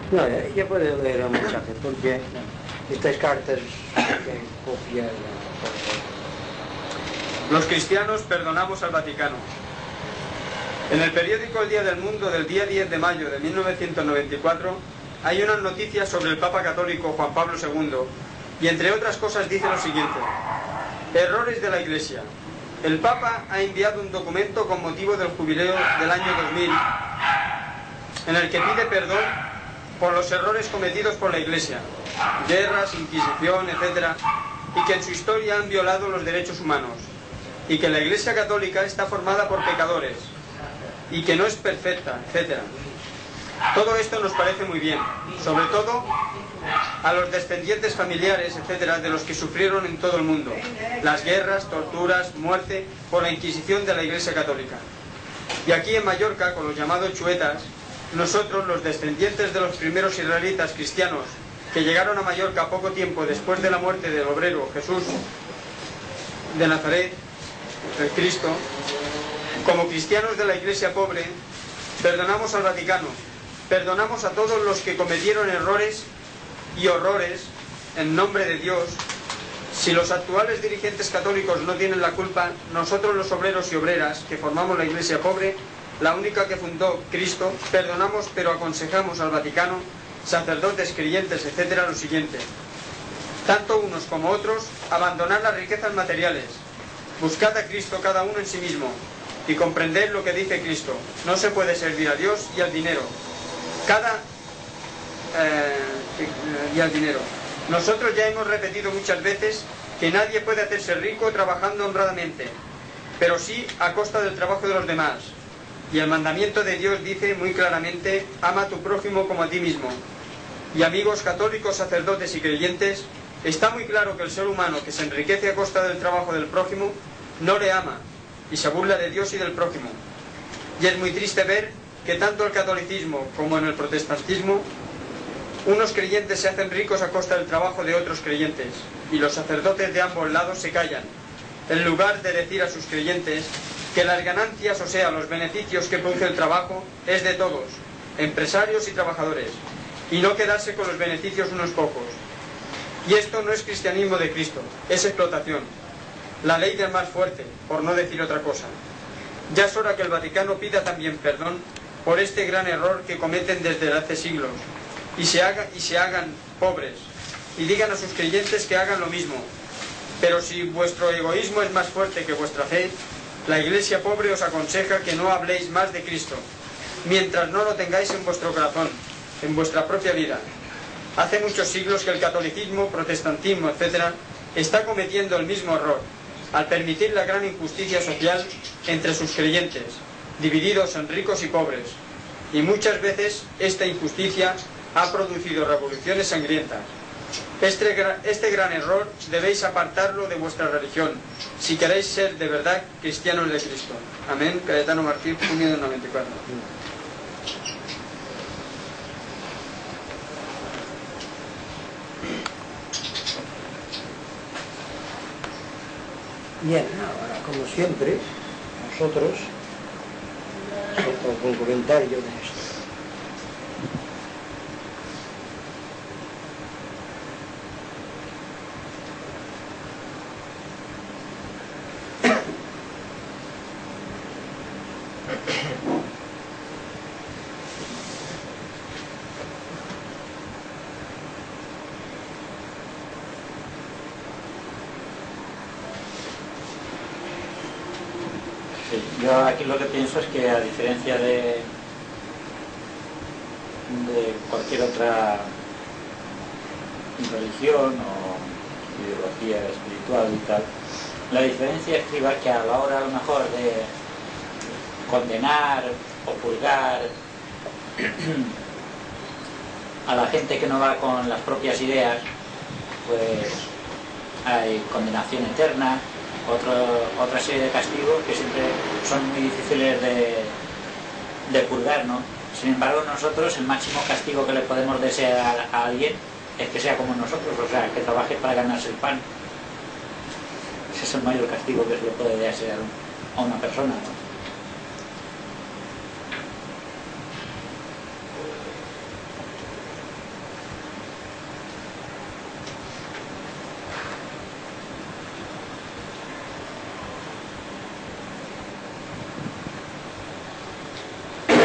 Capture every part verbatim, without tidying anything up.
No, ya puede leer el mensaje, porque estas cartas que copia... Los cristianos perdonamos al Vaticano. En el periódico El Día del Mundo del día diez de mayo de mil novecientos noventa y cuatro hay unas noticias sobre el Papa Católico Juan Pablo segundo y entre otras cosas dice lo siguiente: errores de la Iglesia. El Papa ha enviado un documento con motivo del jubileo del año dos mil en el que pide perdón por los errores cometidos por la Iglesia, guerras, inquisición, etcétera, y que en su historia han violado los derechos humanos, y que la Iglesia Católica está formada por pecadores, y que no es perfecta, etcétera. Todo esto nos parece muy bien, sobre todo a los descendientes familiares, etcétera, de los que sufrieron en todo el mundo las guerras, torturas, muerte por la Inquisición de la Iglesia Católica. Y aquí en Mallorca, con los llamados chuetas, nosotros, los descendientes de los primeros israelitas cristianos que llegaron a Mallorca poco tiempo después de la muerte del obrero Jesús de Nazaret, el Cristo, como cristianos de la Iglesia pobre, perdonamos al Vaticano, perdonamos a todos los que cometieron errores y horrores en nombre de Dios. Si los actuales dirigentes católicos no tienen la culpa, nosotros los obreros y obreras que formamos la Iglesia pobre, la única que fundó Cristo, perdonamos pero aconsejamos al Vaticano, sacerdotes, creyentes, etcétera, lo siguiente: tanto unos como otros, abandonar las riquezas materiales, buscad a Cristo cada uno en sí mismo y comprended lo que dice Cristo: no se puede servir a Dios y al dinero. Cada eh, y al dinero. Nosotros ya hemos repetido muchas veces que nadie puede hacerse rico trabajando honradamente, pero sí a costa del trabajo de los demás. Y el mandamiento de Dios dice muy claramente: ama a tu prójimo como a ti mismo. Y amigos católicos, sacerdotes y creyentes, está muy claro que el ser humano que se enriquece a costa del trabajo del prójimo no le ama y se burla de Dios y del prójimo. Y es muy triste ver que tanto el catolicismo como en el protestantismo unos creyentes se hacen ricos a costa del trabajo de otros creyentes, y los sacerdotes de ambos lados se callan, en lugar de decir a sus creyentes que las ganancias, o sea, los beneficios que produce el trabajo, es de todos, empresarios y trabajadores, y no quedarse con los beneficios unos pocos. Y esto no es cristianismo de Cristo, es explotación, la ley del más fuerte, por no decir otra cosa. Ya es hora que el Vaticano pida también perdón por este gran error que cometen desde hace siglos, y se, haga, y se hagan pobres, y digan a sus creyentes que hagan lo mismo. Pero si vuestro egoísmo es más fuerte que vuestra fe, la Iglesia pobre os aconseja que no habléis más de Cristo, mientras no lo tengáis en vuestro corazón, en vuestra propia vida. Hace muchos siglos que el catolicismo, protestantismo, etcétera, está cometiendo el mismo error, al permitir la gran injusticia social entre sus creyentes, divididos en ricos y pobres. Y muchas veces esta injusticia ha producido revoluciones sangrientas. Este, este gran error debéis apartarlo de vuestra religión, si queréis ser de verdad cristianos de Cristo. Amén. Cayetano Martí, junio del noventa y cuatro. Bien, ahora como siempre, nosotros, con un comentario de esto. Yo aquí lo que pienso es que, a diferencia de, de cualquier otra religión o ideología espiritual y tal, la diferencia es que a la hora a lo mejor de condenar o purgar a la gente que no va con las propias ideas, pues hay condenación eterna, Otro, otra serie de castigos que siempre son muy difíciles de, de purgar, ¿no? Sin embargo, nosotros el máximo castigo que le podemos desear a alguien es que sea como nosotros, o sea, que trabaje para ganarse el pan. Ese es el mayor castigo que se le puede desear a una persona, ¿no?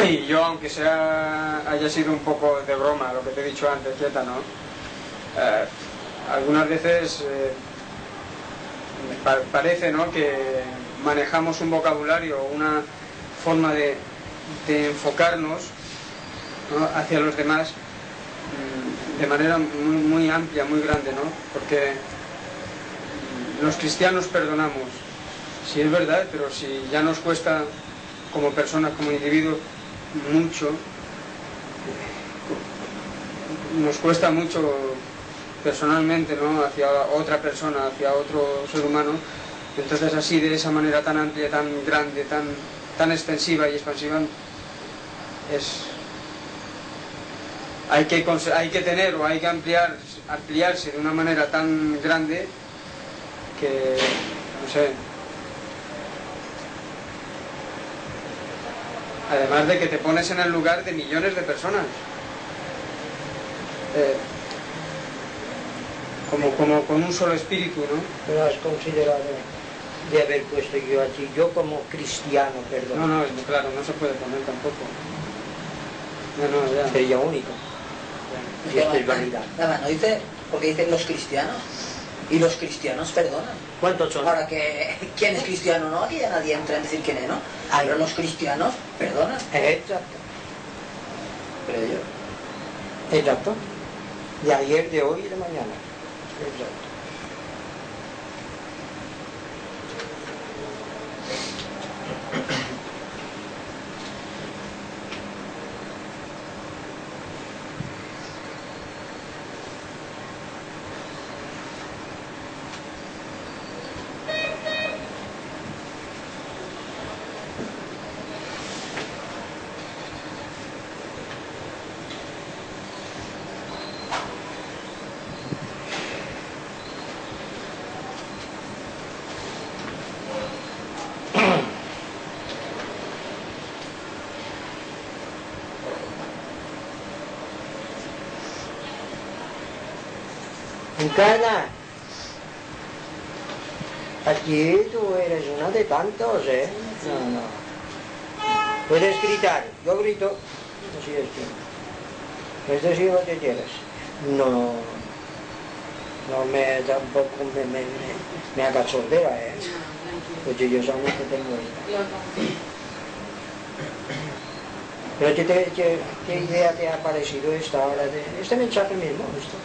Y yo, aunque sea haya sido un poco de broma lo que te he dicho antes, quieta, ¿no? Eh, algunas veces eh, me pa parece, ¿no?, que manejamos un vocabulario, una forma de, de enfocarnos, ¿no?, hacia los demás mmm, de manera muy, muy amplia, muy grande, ¿no? Porque los cristianos perdonamos, sí es verdad, pero si ya nos cuesta como personas, como individuos, mucho, nos cuesta mucho personalmente, ¿no?, hacia otra persona, hacia otro ser humano, entonces así, de esa manera tan amplia, tan grande, tan, tan extensiva y expansiva, es, hay que, hay que tener o hay que ampliar, ampliarse de una manera tan grande que, no sé, además de que te pones en el lugar de millones de personas. Eh, como, como con un solo espíritu, ¿no? Pero has considerado de haber puesto yo aquí, yo como cristiano, perdón. No, no, claro, no se puede poner tampoco. No, no, ya. Sería único. Y esto es vanidad. Nada, no dice, porque dicen los cristianos. Y los cristianos perdonan. ¿Cuántos son? Ahora que quién es cristiano no, aquí ya nadie entra en decir quién es, ¿no? Ay. Pero los cristianos perdonan. Exacto. Creo yo. Exacto. De ayer, de hoy y de mañana. Exacto. Encarna, aquí tú eres una de tantos, ¿eh? No, no. Puedes gritar, yo grito, así es que. Puedes decir lo que quieras. No, no me, tampoco me, me, me, me haga sordera, ¿eh? Porque yo solamente tengo esta. Pero ¿qué, te, qué, qué idea te ha parecido esta hora de este mensaje mismo? Esto?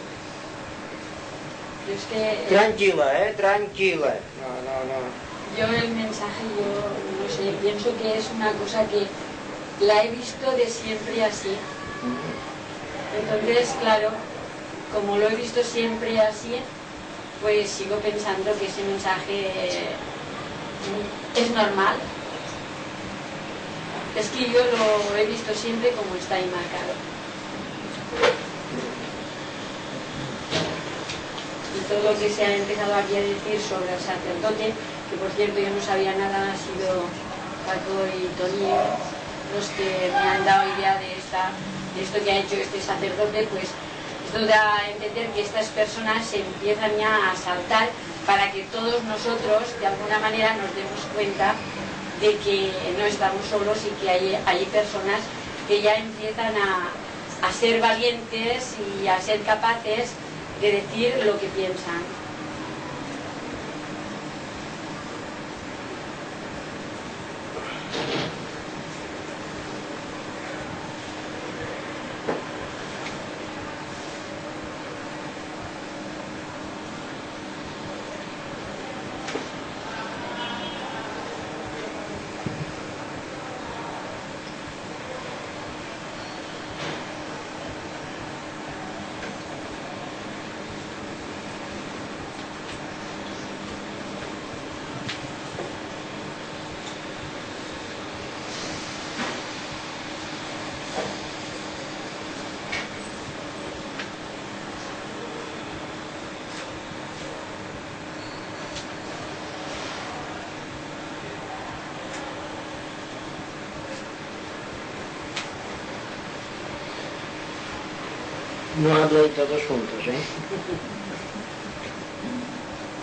Es que, Tranquila, eh, tranquila. No, no, no. yo el mensaje, yo no sé, pienso que es una cosa que la he visto de siempre así. Entonces, claro, como lo he visto siempre así, pues sigo pensando que ese mensaje es normal. Es que yo lo he visto siempre como está ahí marcado. Y todo lo que se ha empezado aquí a decir sobre el sacerdote, que por cierto yo no sabía nada, han sido Paco y Tony los que me han dado idea de, esta, de esto que ha hecho este sacerdote, pues esto da a entender que estas personas se empiezan ya a saltar para que todos nosotros de alguna manera nos demos cuenta de que no estamos solos y que hay, hay personas que ya empiezan a, a ser valientes y a ser capaces de decir lo que piensan. No habléis todos juntos, ¿eh?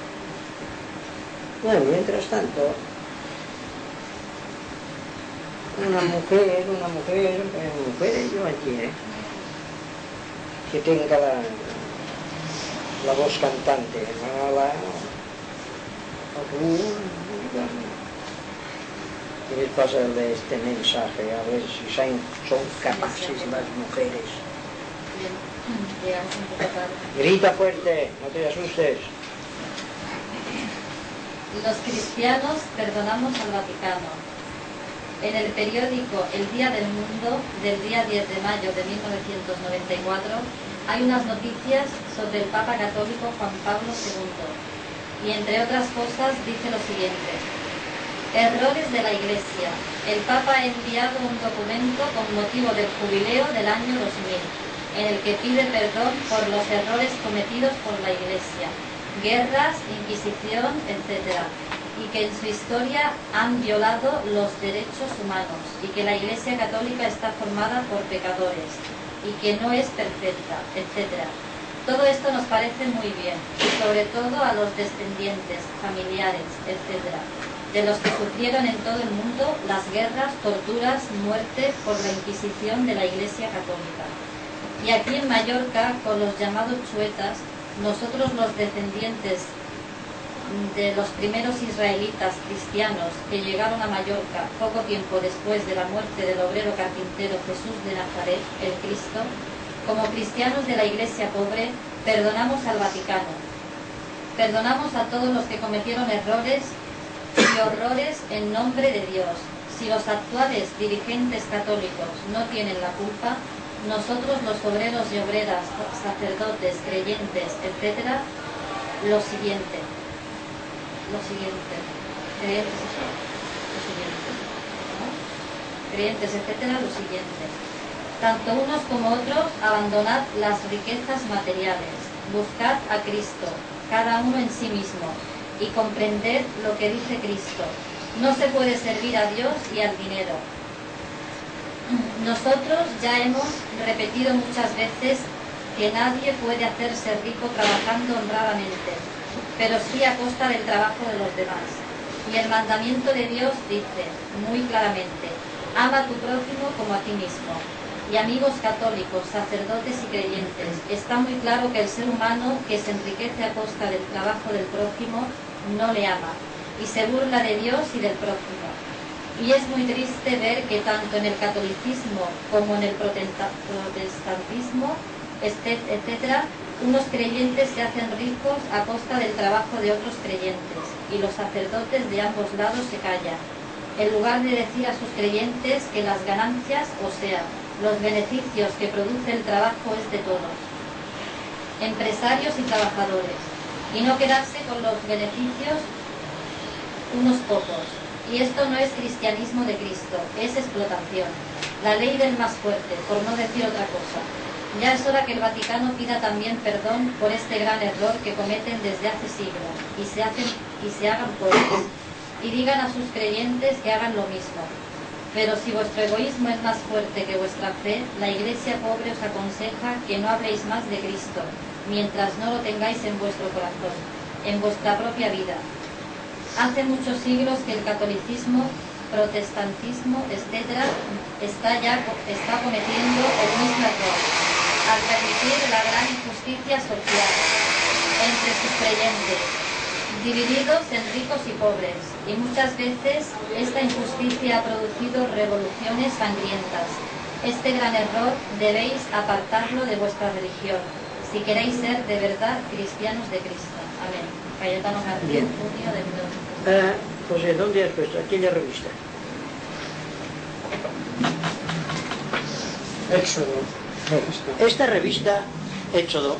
Bueno, mientras tanto, una mujer, una mujer, una mujer yo entiendo, que tenga la, la voz cantante, ¿no? La, y les pasarle este mensaje, a ver si son capaces las mujeres. Llegamos un poco tarde. Grita fuerte, no te asustes. Los cristianos perdonamos al Vaticano. En el periódico El Día del Mundo, del día diez de mayo de mil novecientos noventa y cuatro, hay unas noticias sobre el Papa Católico Juan Pablo segundo. Y entre otras cosas dice lo siguiente: errores de la Iglesia. El Papa ha enviado un documento con motivo del jubileo del año dos mil, en el que pide perdón por los errores cometidos por la Iglesia, guerras, Inquisición, etcétera, y que en su historia han violado los derechos humanos, y que la Iglesia Católica está formada por pecadores, y que no es perfecta, etcétera. Todo esto nos parece muy bien, y sobre todo a los descendientes, familiares, etcétera, de los que sufrieron en todo el mundo las guerras, torturas, muerte por la Inquisición de la Iglesia Católica. Y aquí en Mallorca, con los llamados chuetas, nosotros los descendientes de los primeros israelitas cristianos que llegaron a Mallorca poco tiempo después de la muerte del obrero carpintero Jesús de Nazaret, el Cristo, como cristianos de la Iglesia pobre, perdonamos al Vaticano. Perdonamos a todos los que cometieron errores y horrores en nombre de Dios. Si los actuales dirigentes católicos no tienen la culpa, nosotros los obreros y obreras, sacerdotes, creyentes, etcétera, lo siguiente, lo siguiente, creyentes, lo siguiente, ¿no? creyentes, etcétera, lo siguiente. Tanto unos como otros, abandonad las riquezas materiales, buscad a Cristo, cada uno en sí mismo, y comprended lo que dice Cristo. No se puede servir a Dios y al dinero. Nosotros ya hemos repetido muchas veces que nadie puede hacerse rico trabajando honradamente, pero sí a costa del trabajo de los demás. Y el mandamiento de Dios dice muy claramente: ama a tu prójimo como a ti mismo. Y amigos católicos, sacerdotes y creyentes, está muy claro que el ser humano que se enriquece a costa del trabajo del prójimo no le ama, y se burla de Dios y del prójimo. Y es muy triste ver que tanto en el catolicismo como en el protestantismo, etcétera, unos creyentes se hacen ricos a costa del trabajo de otros creyentes, y los sacerdotes de ambos lados se callan, en lugar de decir a sus creyentes que las ganancias, o sea, los beneficios que produce el trabajo es de todos, empresarios y trabajadores, y no quedarse con los beneficios unos pocos. Y esto no es cristianismo de Cristo, es explotación, la ley del más fuerte, por no decir otra cosa. Ya es hora que el Vaticano pida también perdón por este gran error que cometen desde hace siglos, y se, hacen, y se hagan pobres, y digan a sus creyentes que hagan lo mismo. Pero si vuestro egoísmo es más fuerte que vuestra fe, la Iglesia pobre os aconseja que no habléis más de Cristo, mientras no lo tengáis en vuestro corazón, en vuestra propia vida. Hace muchos siglos que el catolicismo, protestantismo, etcétera, está ya está cometiendo el mismo error, al permitir la gran injusticia social entre sus creyentes, divididos en ricos y pobres, y muchas veces esta injusticia ha producido revoluciones sangrientas. Este gran error debéis apartarlo de vuestra religión, si queréis ser de verdad cristianos de Cristo. Amén. Cayetano García, junio de mil novecientos. Ah, José, ¿dónde has puesto? Aquella revista. Éxodo. Esta revista, Éxodo,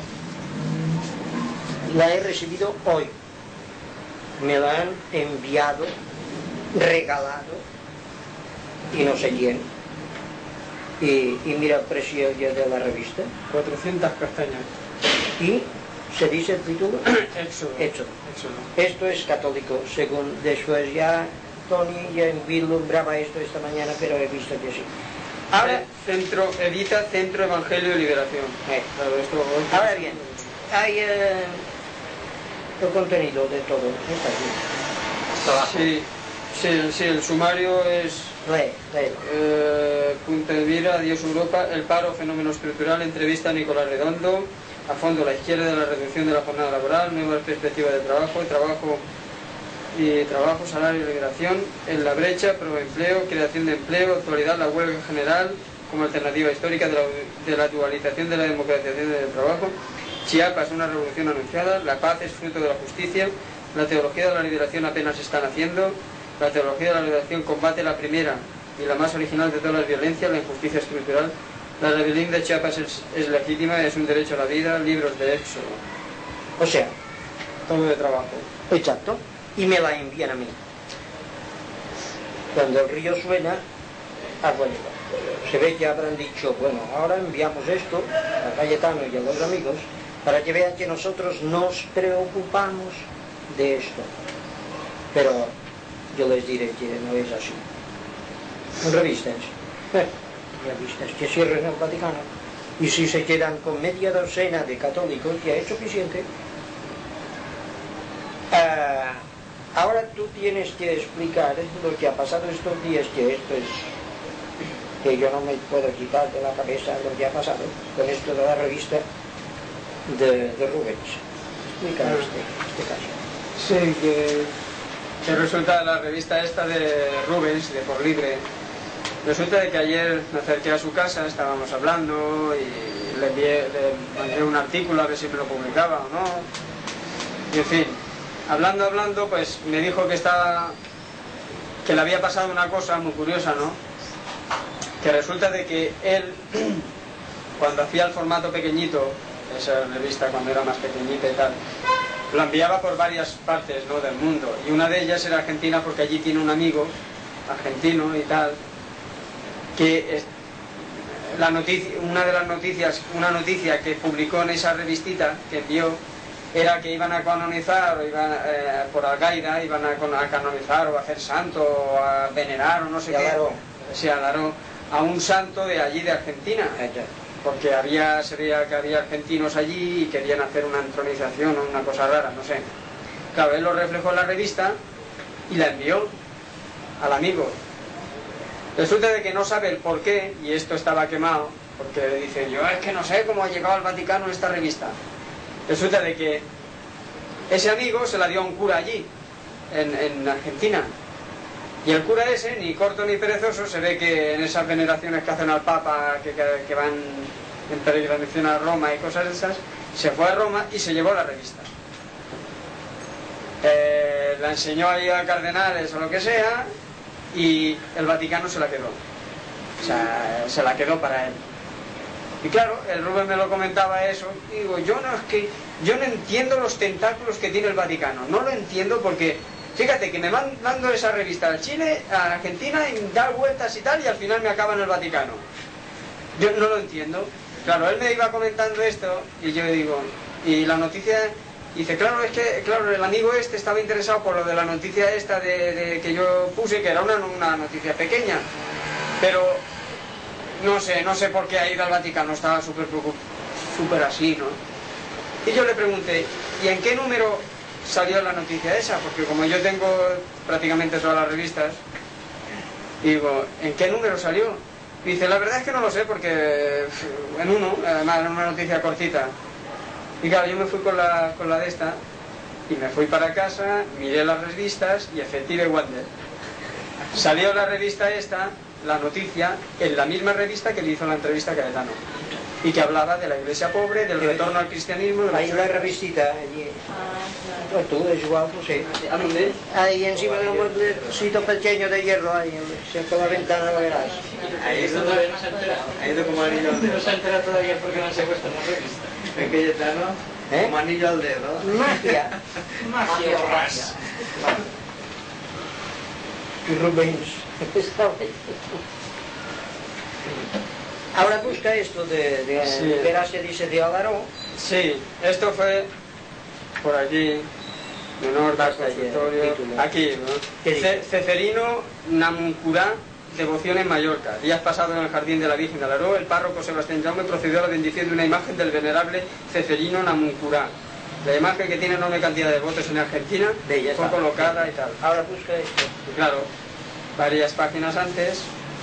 la he recibido hoy. Me la han enviado, regalado, y no sé quién. Y, y mira el precio ya de la revista. cuatrocientas castañas. Y se dice el título Éxodo. Éxodo. Éxodo. Esto es católico, según después ya Tony ya vislumbraba esto esta mañana, pero he visto que sí. Ahora, Centro, edita Centro Evangelio y Liberación. eh, Claro, esto, ahora bien, hay eh, el contenido de todo. Está aquí. Trabajo. Sí, sí, sí, el sumario es Lee, lee. Eh, Punta Elvira, Adiós Europa, El paro, fenómeno estructural, entrevista a Nicolás Redondo, a fondo la izquierda de la reducción de la jornada laboral, nuevas perspectivas de trabajo, trabajo y trabajo, salario y liberación, en la brecha, proempleo, creación de empleo, actualidad, la huelga general como alternativa histórica de la, de la dualización de la democratización del trabajo, Chiapas, una revolución anunciada, la paz es fruto de la justicia, la teología de la liberación apenas se está naciendo, la teología de la liberación combate la primera y la más original de todas las violencias, la injusticia estructural, la rebelión de Chiapas es, es legítima, es un derecho a la vida, libros de Éxodo. O sea, Todo de trabajo. exacto, y me la envían a mí. Cuando el río suena, ah, bueno, se ve que habrán dicho, bueno, ahora enviamos esto a Cayetano y a los amigos para que vean que nosotros nos preocupamos de esto. Pero yo les diré que no es así. Revistas, eh, revistas que cierren el Vaticano. Y si se quedan con media docena de católicos, ya es suficiente. Ah, ahora tú tienes que explicar lo que ha pasado estos días, que esto es... que yo no me puedo quitar de la cabeza lo que ha pasado con esto de la revista de, de Rubens. Explica este, este caso. Sí, que, que resulta la revista esta de Rubens, de Por Libre. Resulta de que ayer me acerqué a su casa, estábamos hablando y le envié, le mandé un artículo a ver si me lo publicaba o no. Y en fin, hablando, hablando, pues me dijo que estaba, que le había pasado una cosa muy curiosa, ¿no? Que resulta de que él, cuando hacía el formato pequeñito, esa revista cuando era más pequeñita y tal, lo enviaba por varias partes, ¿no?, del mundo, y una de ellas era Argentina, porque allí tiene un amigo argentino y tal, que es, la noticia, una de las noticias, una noticia que publicó en esa revistita que envió, era que iban a canonizar, o iban, eh, por Al-Qaeda, iban a, a canonizar o a hacer santo, o a venerar, o no sé qué, se alaró a un santo de allí de Argentina, porque había, se veía que había argentinos allí y querían hacer una entronización o una cosa rara, no sé. Claro, él lo reflejó en la revista y la envió al amigo. Resulta de que no sabe el por qué, y esto estaba quemado, porque dice yo, es que no sé cómo ha llegado al Vaticano esta revista. Resulta de que ese amigo se la dio a un cura allí, en, en Argentina. Y el cura ese, ni corto ni perezoso, se ve que en esas veneraciones que hacen al Papa, que, que, que van en peregrinación a Roma y cosas de esas, se fue a Roma y se llevó la revista. Eh, la enseñó ahí a cardenales o lo que sea, y el Vaticano se la quedó. O sea, se la quedó para él. Y claro, el Rubén me lo comentaba eso, y digo, yo no es que yo no entiendo los tentáculos que tiene el Vaticano, no lo entiendo porque... Fíjate que me mando esa revista al Chile, a Argentina, y da vueltas y tal, y al final me acaba en el Vaticano. Yo no lo entiendo. Claro, él me iba comentando esto, y yo digo, y la noticia, dice, claro, es que, claro, el amigo este estaba interesado por lo de la noticia esta de, de que yo puse, que era una, una noticia pequeña, pero no sé, no sé por qué ha ido al Vaticano, estaba súper súper así, ¿no? Y yo le pregunté, ¿y en qué número salió la noticia esa? Porque como yo tengo prácticamente todas las revistas, digo, ¿en qué número salió? Y dice, la verdad es que no lo sé, porque en uno, además era una noticia cortita. Y claro, yo me fui con la, con la de esta, y me fui para casa, miré las revistas, y efectivamente salió la revista esta, la noticia, en la misma revista que le hizo la entrevista a Cayetano, y que hablaba de la iglesia pobre, del retorno al cristianismo. Hay una revistita allí. Pues tú, es igual, pues sí. ¿A dónde? Ahí encima de un mueblecito pequeño de hierro, ahí, cerca de la ventana, lo verás. Ahí es donde no se ha enterado. Ahí es como anillo al dedo. No se ha enterado todavía porque no han secuestrado la revista. ¿En Cayetano? ¿Eh? Como anillo al dedo. Magia. Magia ras. Rubens. Ahora busca esto de, de Sí. Gracia, dice, de Alaró. Sí, esto fue por allí, menor del Basta ya, consultorio, título. aquí, ¿no? ¿Qué dice? Ce- Ceferino Namuncurá, devoción en Mallorca. Días pasados en el jardín de la Virgen de Alaró, el párroco Sebastián Jaume procedió a la bendición de una imagen del venerable Ceferino Namuncurá. La imagen, que tiene enorme cantidad de votos en Argentina, Ve, ya fue está. colocada y tal. Ahora busca esto. Y claro, varias páginas antes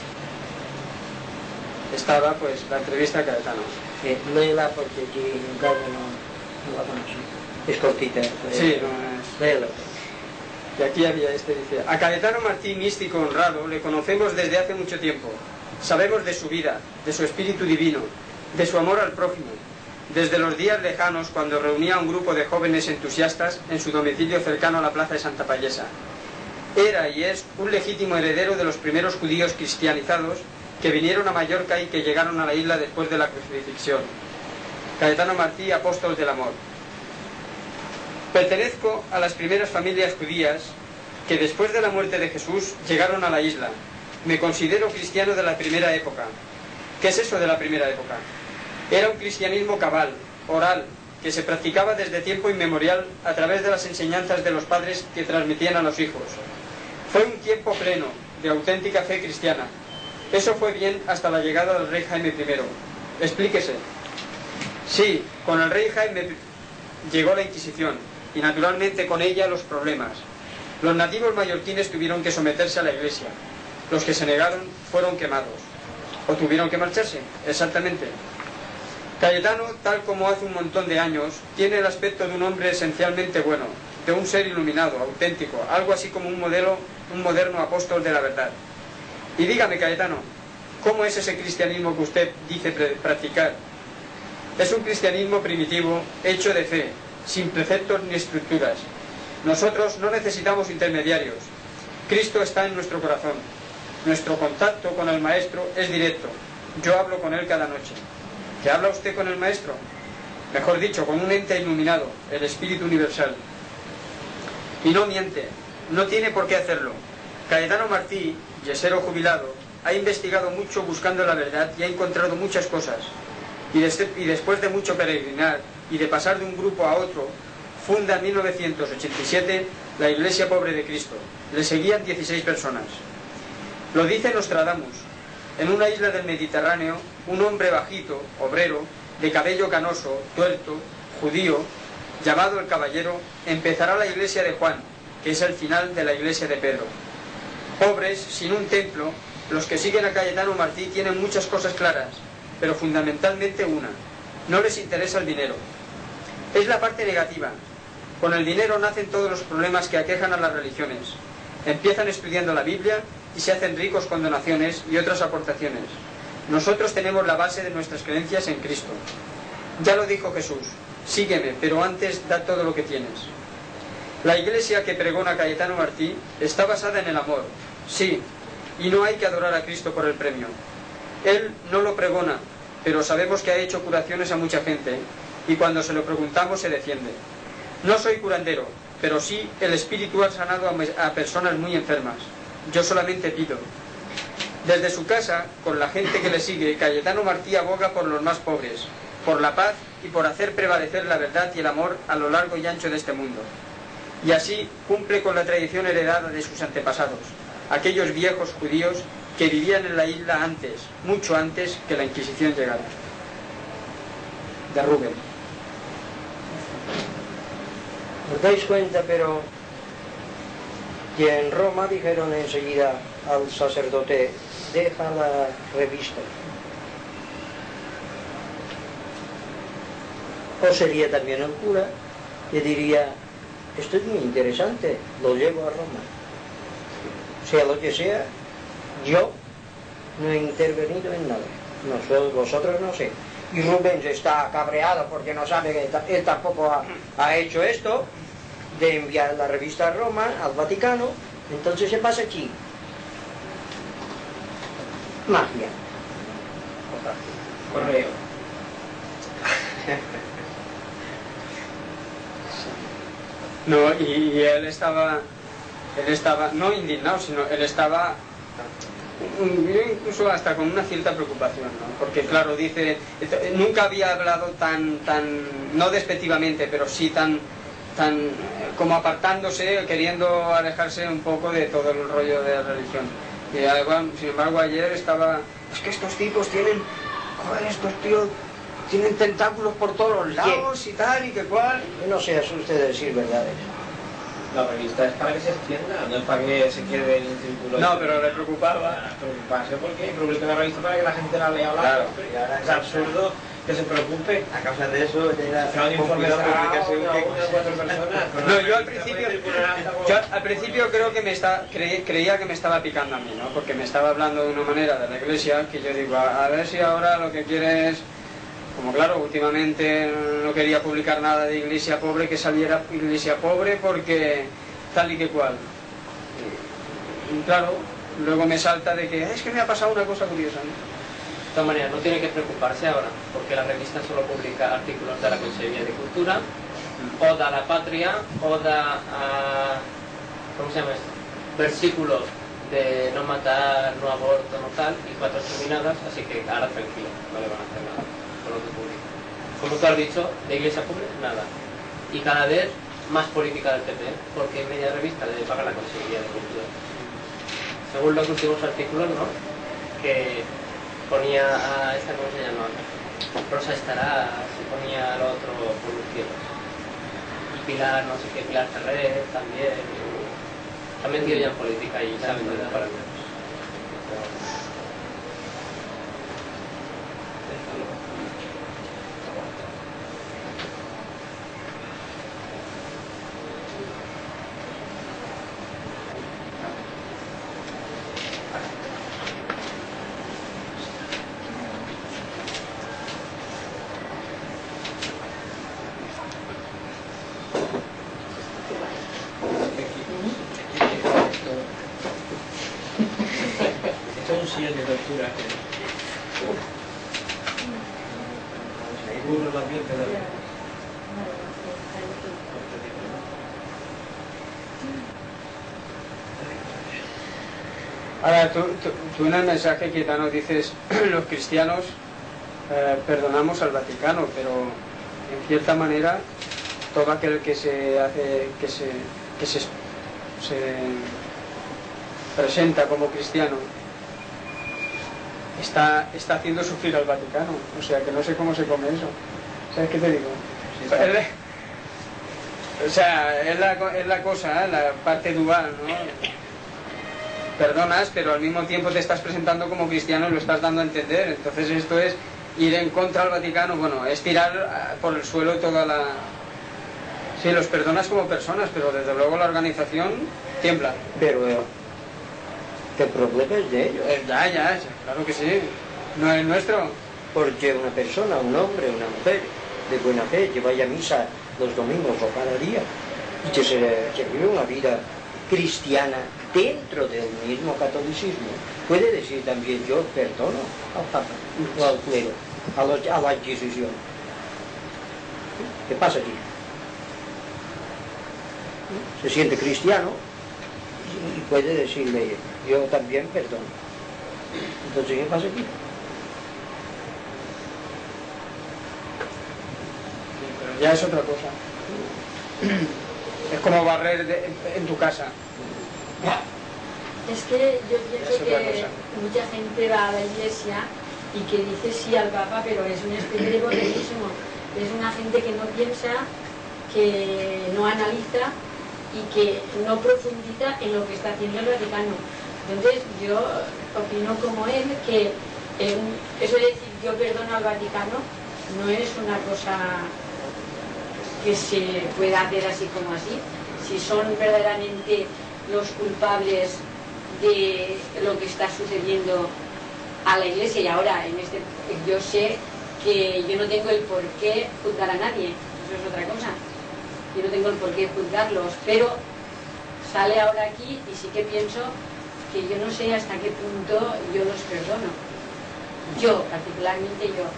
estaba pues la entrevista a Cayetano. Eh, léela porque aquí en casa no, no la conocí. Es cortita. Sí, no es... Léela. Y aquí había este, dice: a Cayetano Martí, místico honrado, le conocemos desde hace mucho tiempo. Sabemos de su vida, de su espíritu divino, de su amor al prójimo, desde los días lejanos cuando reunía a un grupo de jóvenes entusiastas en su domicilio cercano a la plaza de Santa Payesa. Era y es un legítimo heredero de los primeros judíos cristianizados que vinieron a Mallorca y que llegaron a la isla después de la crucifixión. Cayetano Martí, apóstol del amor. Pertenezco a las primeras familias judías que después de la muerte de Jesús llegaron a la isla. Me considero cristiano de la primera época. ¿Qué es eso de la primera época? Era un cristianismo cabal, oral, que se practicaba desde tiempo inmemorial a través de las enseñanzas de los padres que transmitían a los hijos. Fue un tiempo pleno de auténtica fe cristiana. Eso fue bien hasta la llegada del rey Jaime primero. Explíquese. Sí, con el rey Jaime llegó la Inquisición y naturalmente con ella los problemas. Los nativos mallorquines tuvieron que someterse a la iglesia. Los que se negaron fueron quemados. O tuvieron que marcharse, exactamente. Cayetano, tal como hace un montón de años, tiene el aspecto de un hombre esencialmente bueno, de un ser iluminado, auténtico, algo así como un modelo, un moderno apóstol de la verdad. Y dígame, Cayetano, ¿cómo es ese cristianismo que usted dice practicar? Es un cristianismo primitivo, hecho de fe, sin preceptos ni estructuras. Nosotros no necesitamos intermediarios. Cristo está en nuestro corazón. Nuestro contacto con el Maestro es directo. Yo hablo con él cada noche. ¿Qué habla usted con el Maestro? Mejor dicho, con un ente iluminado, el Espíritu Universal. Y no miente, no tiene por qué hacerlo. Cayetano Martí, yesero jubilado, ha investigado mucho buscando la verdad y ha encontrado muchas cosas. Y, desde, y después de mucho peregrinar y de pasar de un grupo a otro, funda en mil novecientos ochenta y siete la Iglesia Pobre de Cristo. Le seguían dieciséis personas. Lo dice Nostradamus. En una isla del Mediterráneo, un hombre bajito, obrero, de cabello canoso, tuerto, judío, llamado el Caballero, empezará la iglesia de Juan, que es el final de la iglesia de Pedro. Pobres, sin un templo, los que siguen a Cayetano Martí tienen muchas cosas claras, pero fundamentalmente una: no les interesa el dinero. Es la parte negativa. Con el dinero nacen todos los problemas que aquejan a las religiones. Empiezan estudiando la Biblia y se hacen ricos con donaciones y otras aportaciones. Nosotros tenemos la base de nuestras creencias en Cristo. Ya lo dijo Jesús: sígueme, pero antes da todo lo que tienes. La iglesia que pregona Cayetano Martí está basada en el amor, sí, y no hay que adorar a Cristo por el premio. Él no lo pregona, pero sabemos que ha hecho curaciones a mucha gente, y cuando se lo preguntamos se defiende. No soy curandero, pero sí el Espíritu ha sanado a personas muy enfermas. Yo solamente pido. Desde su casa, con la gente que le sigue, Cayetano Martí aboga por los más pobres, por la paz y por hacer prevalecer la verdad y el amor a lo largo y ancho de este mundo. Y así cumple con la tradición heredada de sus antepasados, aquellos viejos judíos que vivían en la isla antes, mucho antes que la Inquisición llegara. De Rubén. ¿Os dais cuenta, pero que en Roma dijeron enseguida al sacerdote: deja la revista? O sería también el cura que diría: esto es muy interesante, lo llevo a Roma. Sea lo que sea, yo no he intervenido en nada. Nosotros, vosotros no sé. Y Rubens está cabreado porque no sabe que él tampoco ha, ha hecho esto, de enviar la revista a Roma, al Vaticano. Entonces se pasa aquí. Magia. Correo. No, y, y él estaba, él estaba, no indignado, sino él estaba, incluso hasta con una cierta preocupación, ¿no? Porque claro, dice, nunca había hablado tan, tan, no despectivamente, pero sí tan, tan, como apartándose, queriendo alejarse un poco de todo el rollo de la religión. Y además, sin embargo, ayer estaba, es que estos tipos tienen, joder, estos tíos tienen tentáculos por todos los lados y tal y que cual. Yo no se asuste de decir verdades. La revista es para que se extienda, no es para que se quede en un círculo. No, pero le preocupaba. Preocuparse porque publica la revista para que la gente la lea o la Claro. compre. Y ahora es absurdo que se preocupe. A causa de eso, de la Se han informado publicación a que... una o cuatro personas. No, yo al principio, yo al principio creo que me está, cre- creía que me estaba picando a mí, ¿no? Porque me estaba hablando de una manera de la iglesia que yo digo, a, a ver si ahora lo que quiere es, como claro, últimamente no quería publicar nada de iglesia pobre, que saliera iglesia pobre porque tal y que cual. Y, y claro, luego me salta de que es que me ha pasado una cosa curiosa, ¿no? De todas maneras, no tiene que preocuparse ahora, porque la revista solo publica artículos de la Consejería de Cultura, Oda a la Patria, Oda a... ¿cómo se llama esto? Versículos de no matar, no aborto, no tal, y cuatro terminadas, así que ahora tranquilo, no le van a hacer nada con lo que publica. Como tú has dicho, de Iglesia Pobre, nada. Y cada vez más política del P P, porque media revista le paga la Consejería de Cultura. Según los últimos artículos, ¿no? Que ponía a esta, ¿cómo se llama? Rosa Estará, se ponía al otro por los cielos. Y Pilar, no sé qué, Pilar Ferrer también. Se han metido ya en política y saben dónde para menos. Esto es un sillón de tortura. Seguro más bien que la... Ahora, tú, tú, tú en el mensaje quizá nos dices, los cristianos eh, perdonamos al Vaticano, pero en cierta manera todo aquel que se hace, que se, que se, se presenta como cristiano está, está haciendo sufrir al Vaticano, o sea que no sé cómo se come eso. ¿Sabes qué te digo? O sea, es la, es la cosa, ¿eh? La parte dual, ¿no? Perdonas, pero al mismo tiempo te estás presentando como cristiano y lo estás dando a entender. Entonces esto es ir en contra al Vaticano, bueno, es tirar por el suelo toda la... Sí, los perdonas como personas, pero desde luego la organización tiembla. Pero eh, el problema es de ellos. Eh, ya, ya, ya, claro que sí. No es nuestro. Porque una persona, un hombre, una mujer de buena fe que vaya a misa los domingos o cada día y que se, que vive una vida cristiana dentro del mismo catolicismo, puede decir también yo perdono al Papa o al clero, a, los, a la Inquisición. ¿Qué pasa aquí? Se siente cristiano y puede decirle yo también perdono. Entonces, ¿qué pasa aquí? Ya es otra cosa. Es como barrer de, en tu casa. Es que yo pienso Es otra que cosa. mucha gente va a la iglesia y que dice sí al Papa, pero es una especie de borreguismo. Es una gente que no piensa, que no analiza y que no profundiza en lo que está haciendo el Vaticano. Entonces yo opino como él que eh, eso de decir yo perdono al Vaticano no es una cosa que se pueda hacer así como así. Si son verdaderamente los culpables de lo que está sucediendo a la iglesia, y ahora en este yo sé que yo no tengo el por qué juzgar a nadie, eso es otra cosa, yo no tengo el por qué juzgarlos, pero sale ahora aquí y sí que pienso que yo no sé hasta qué punto yo los perdono, yo, particularmente yo,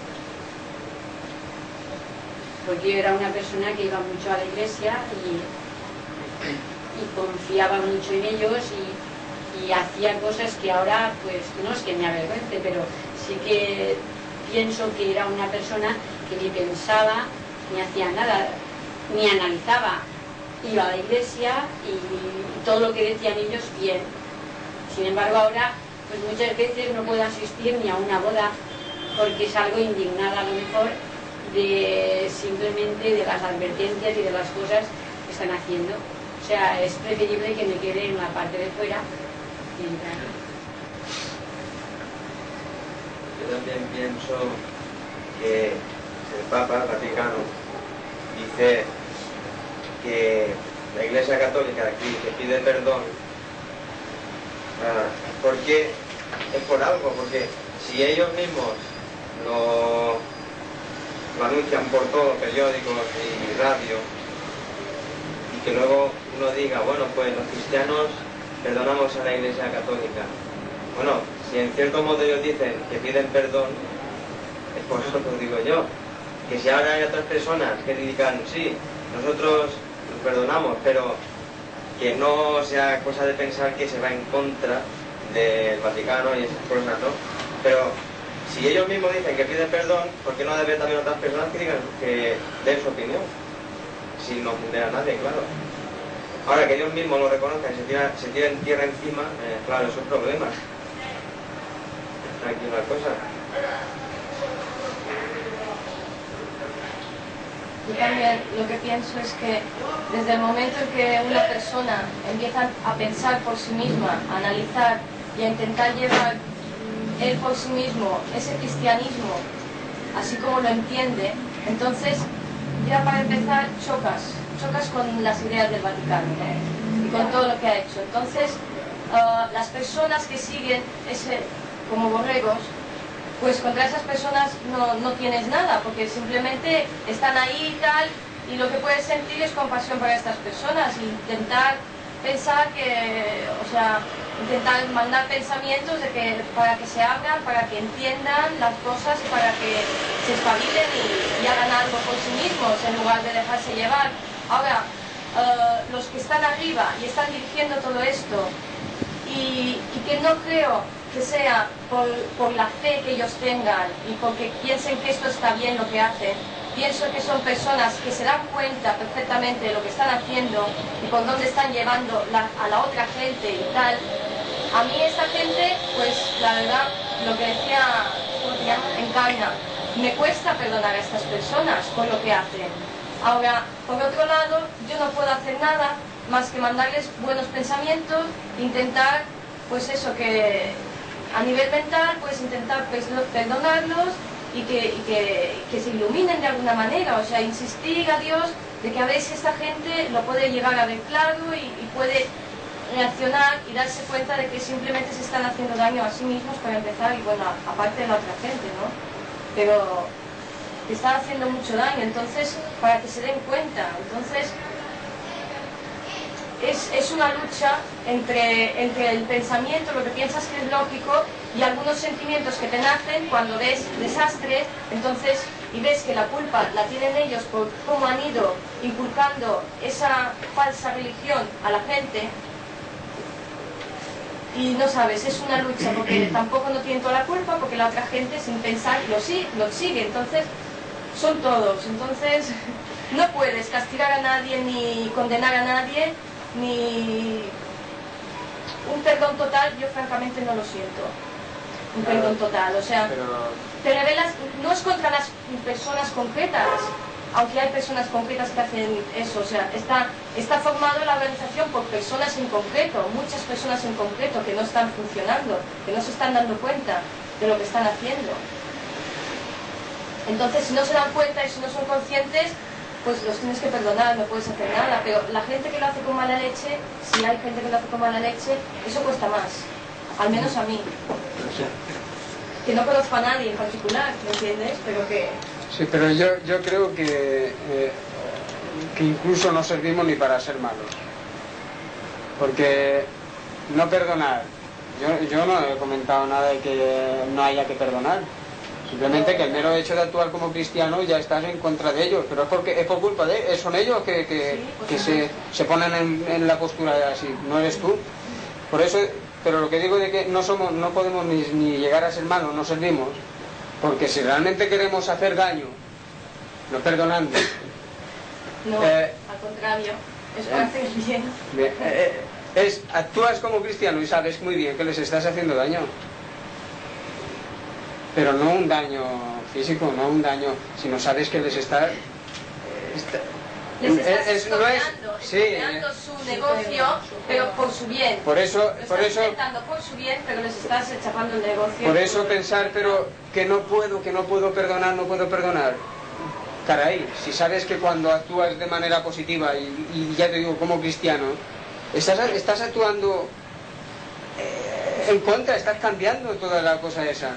porque yo era una persona que iba mucho a la iglesia y, y confiaba mucho en ellos y, y hacía cosas que ahora, pues no es que me avergüence, pero sí que pienso que era una persona que ni pensaba, ni hacía nada, ni analizaba. Iba a la iglesia y todo lo que decían ellos, bien. Sin embargo, ahora, pues muchas veces no puedo asistir ni a una boda porque salgo indignada a lo mejor de simplemente de las advertencias y de las cosas que están haciendo. sea, es preferible que me quede en la parte de fuera y entrar. Yo también pienso que el Papa Vaticano dice que la Iglesia Católica aquí que pide perdón, uh, porque es por algo, porque si ellos mismos lo, lo anuncian por todos los periódicos y radio, y que luego uno diga, bueno, pues los cristianos perdonamos a la Iglesia Católica. Bueno, si en cierto modo ellos dicen que piden perdón, es por eso que os digo yo, que si ahora hay otras personas que digan, sí, nosotros los perdonamos, pero que no sea cosa de pensar que se va en contra del Vaticano y esas cosas, ¿no? Pero si ellos mismos dicen que piden perdón, ¿por qué no debe haber también otras personas que digan, que den su opinión? Sin ofender a nadie, claro. Ahora que ellos mismos lo reconozcan y se tiran, se tiren tierra encima, eh, claro, eso es un problema. Aquí una cosa. Yo también lo que pienso es que desde el momento en que una persona empieza a pensar por sí misma, a analizar y a intentar llevar él por sí mismo ese cristianismo así como lo entiende, entonces ya para empezar chocas, chocas con las ideas del Vaticano, ¿no? Y con todo lo que ha hecho. Entonces uh, las personas que siguen ese como borregos, pues contra esas personas no, no tienes nada, porque simplemente están ahí y tal, y lo que puedes sentir es compasión para estas personas, e intentar pensar que, o sea, intentar mandar pensamientos de que, para que se abran, para que entiendan las cosas y para que se espabilen y, y hagan algo por sí mismos, en lugar de dejarse llevar. Ahora, uh, los que están arriba y están dirigiendo todo esto, y, y que no creo que sea por, por la fe que ellos tengan y porque piensen que esto está bien lo que hacen, pienso que son personas que se dan cuenta perfectamente de lo que están haciendo y por dónde están llevando la, a la otra gente y tal. A mí esta gente, pues la verdad, lo que decía, ¿cómo se llama? Encarna, me cuesta perdonar a estas personas por lo que hacen. Ahora, por otro lado, yo no puedo hacer nada más que mandarles buenos pensamientos, intentar, pues eso, que a nivel mental, pues intentar perdonarlos y que, y que, que se iluminen de alguna manera, o sea, insistir a Dios de que a ver si esta gente lo puede llegar a ver claro y, y puede reaccionar y darse cuenta de que simplemente se están haciendo daño a sí mismos para empezar, y bueno, aparte de la otra gente, ¿no? Pero que están haciendo mucho daño, entonces, para que se den cuenta, entonces Es, es una lucha entre, entre el pensamiento, lo que piensas que es lógico, y algunos sentimientos que te nacen cuando ves desastre, entonces, y ves que la culpa la tienen ellos por cómo han ido inculcando esa falsa religión a la gente, y no sabes, es una lucha, porque tampoco no tienen toda la culpa, porque la otra gente sin pensar lo, sí, lo sigue, entonces son todos, entonces no puedes castigar a nadie ni condenar a nadie, ni un perdón total. Yo francamente no lo siento, un claro, perdón total, o sea, pero te revelas, no es contra las personas concretas, aunque hay personas concretas que hacen eso, o sea, está, está formado la organización por personas en concreto, muchas personas en concreto que no están funcionando, que no se están dando cuenta de lo que están haciendo. Entonces, si no se dan cuenta y si no son conscientes, pues los tienes que perdonar, no puedes hacer nada. Pero la gente que lo hace con mala leche, si hay gente que lo hace con mala leche, eso cuesta más, al menos a mí, que no conozco a nadie en particular, ¿me entiendes? Pero que... Sí, pero yo, yo creo que, eh, que incluso no servimos ni para ser malos, porque no perdonar, yo, yo no he comentado nada de que no haya que perdonar. Simplemente que el mero hecho de actuar como cristiano ya estás en contra de ellos, pero es porque es por culpa de son ellos que, que, que se, se ponen en, en la postura de así, no eres tú. Por eso, pero lo que digo de que no somos, no podemos ni, ni llegar a ser malos, no servimos, porque si realmente queremos hacer daño, no perdonando. No, eh, al contrario, es para hacer bien. Eh, eh, es, actúas como cristiano y sabes muy bien que les estás haciendo daño. Pero no un daño físico, no un daño, sino sabes que les está, está Les estás Es- es- no es- estropeando, sí. estropeando su negocio, pero por su bien. Por eso, Lo por estás eso, intentando por su bien, pero les estás chapando el negocio. por eso pensar, pero que no puedo, que no puedo perdonar, no puedo perdonar. Caray, si sabes que cuando actúas de manera positiva, y, y ya te digo, como cristiano, estás, estás actuando eh, en contra, estás cambiando toda la cosa esa.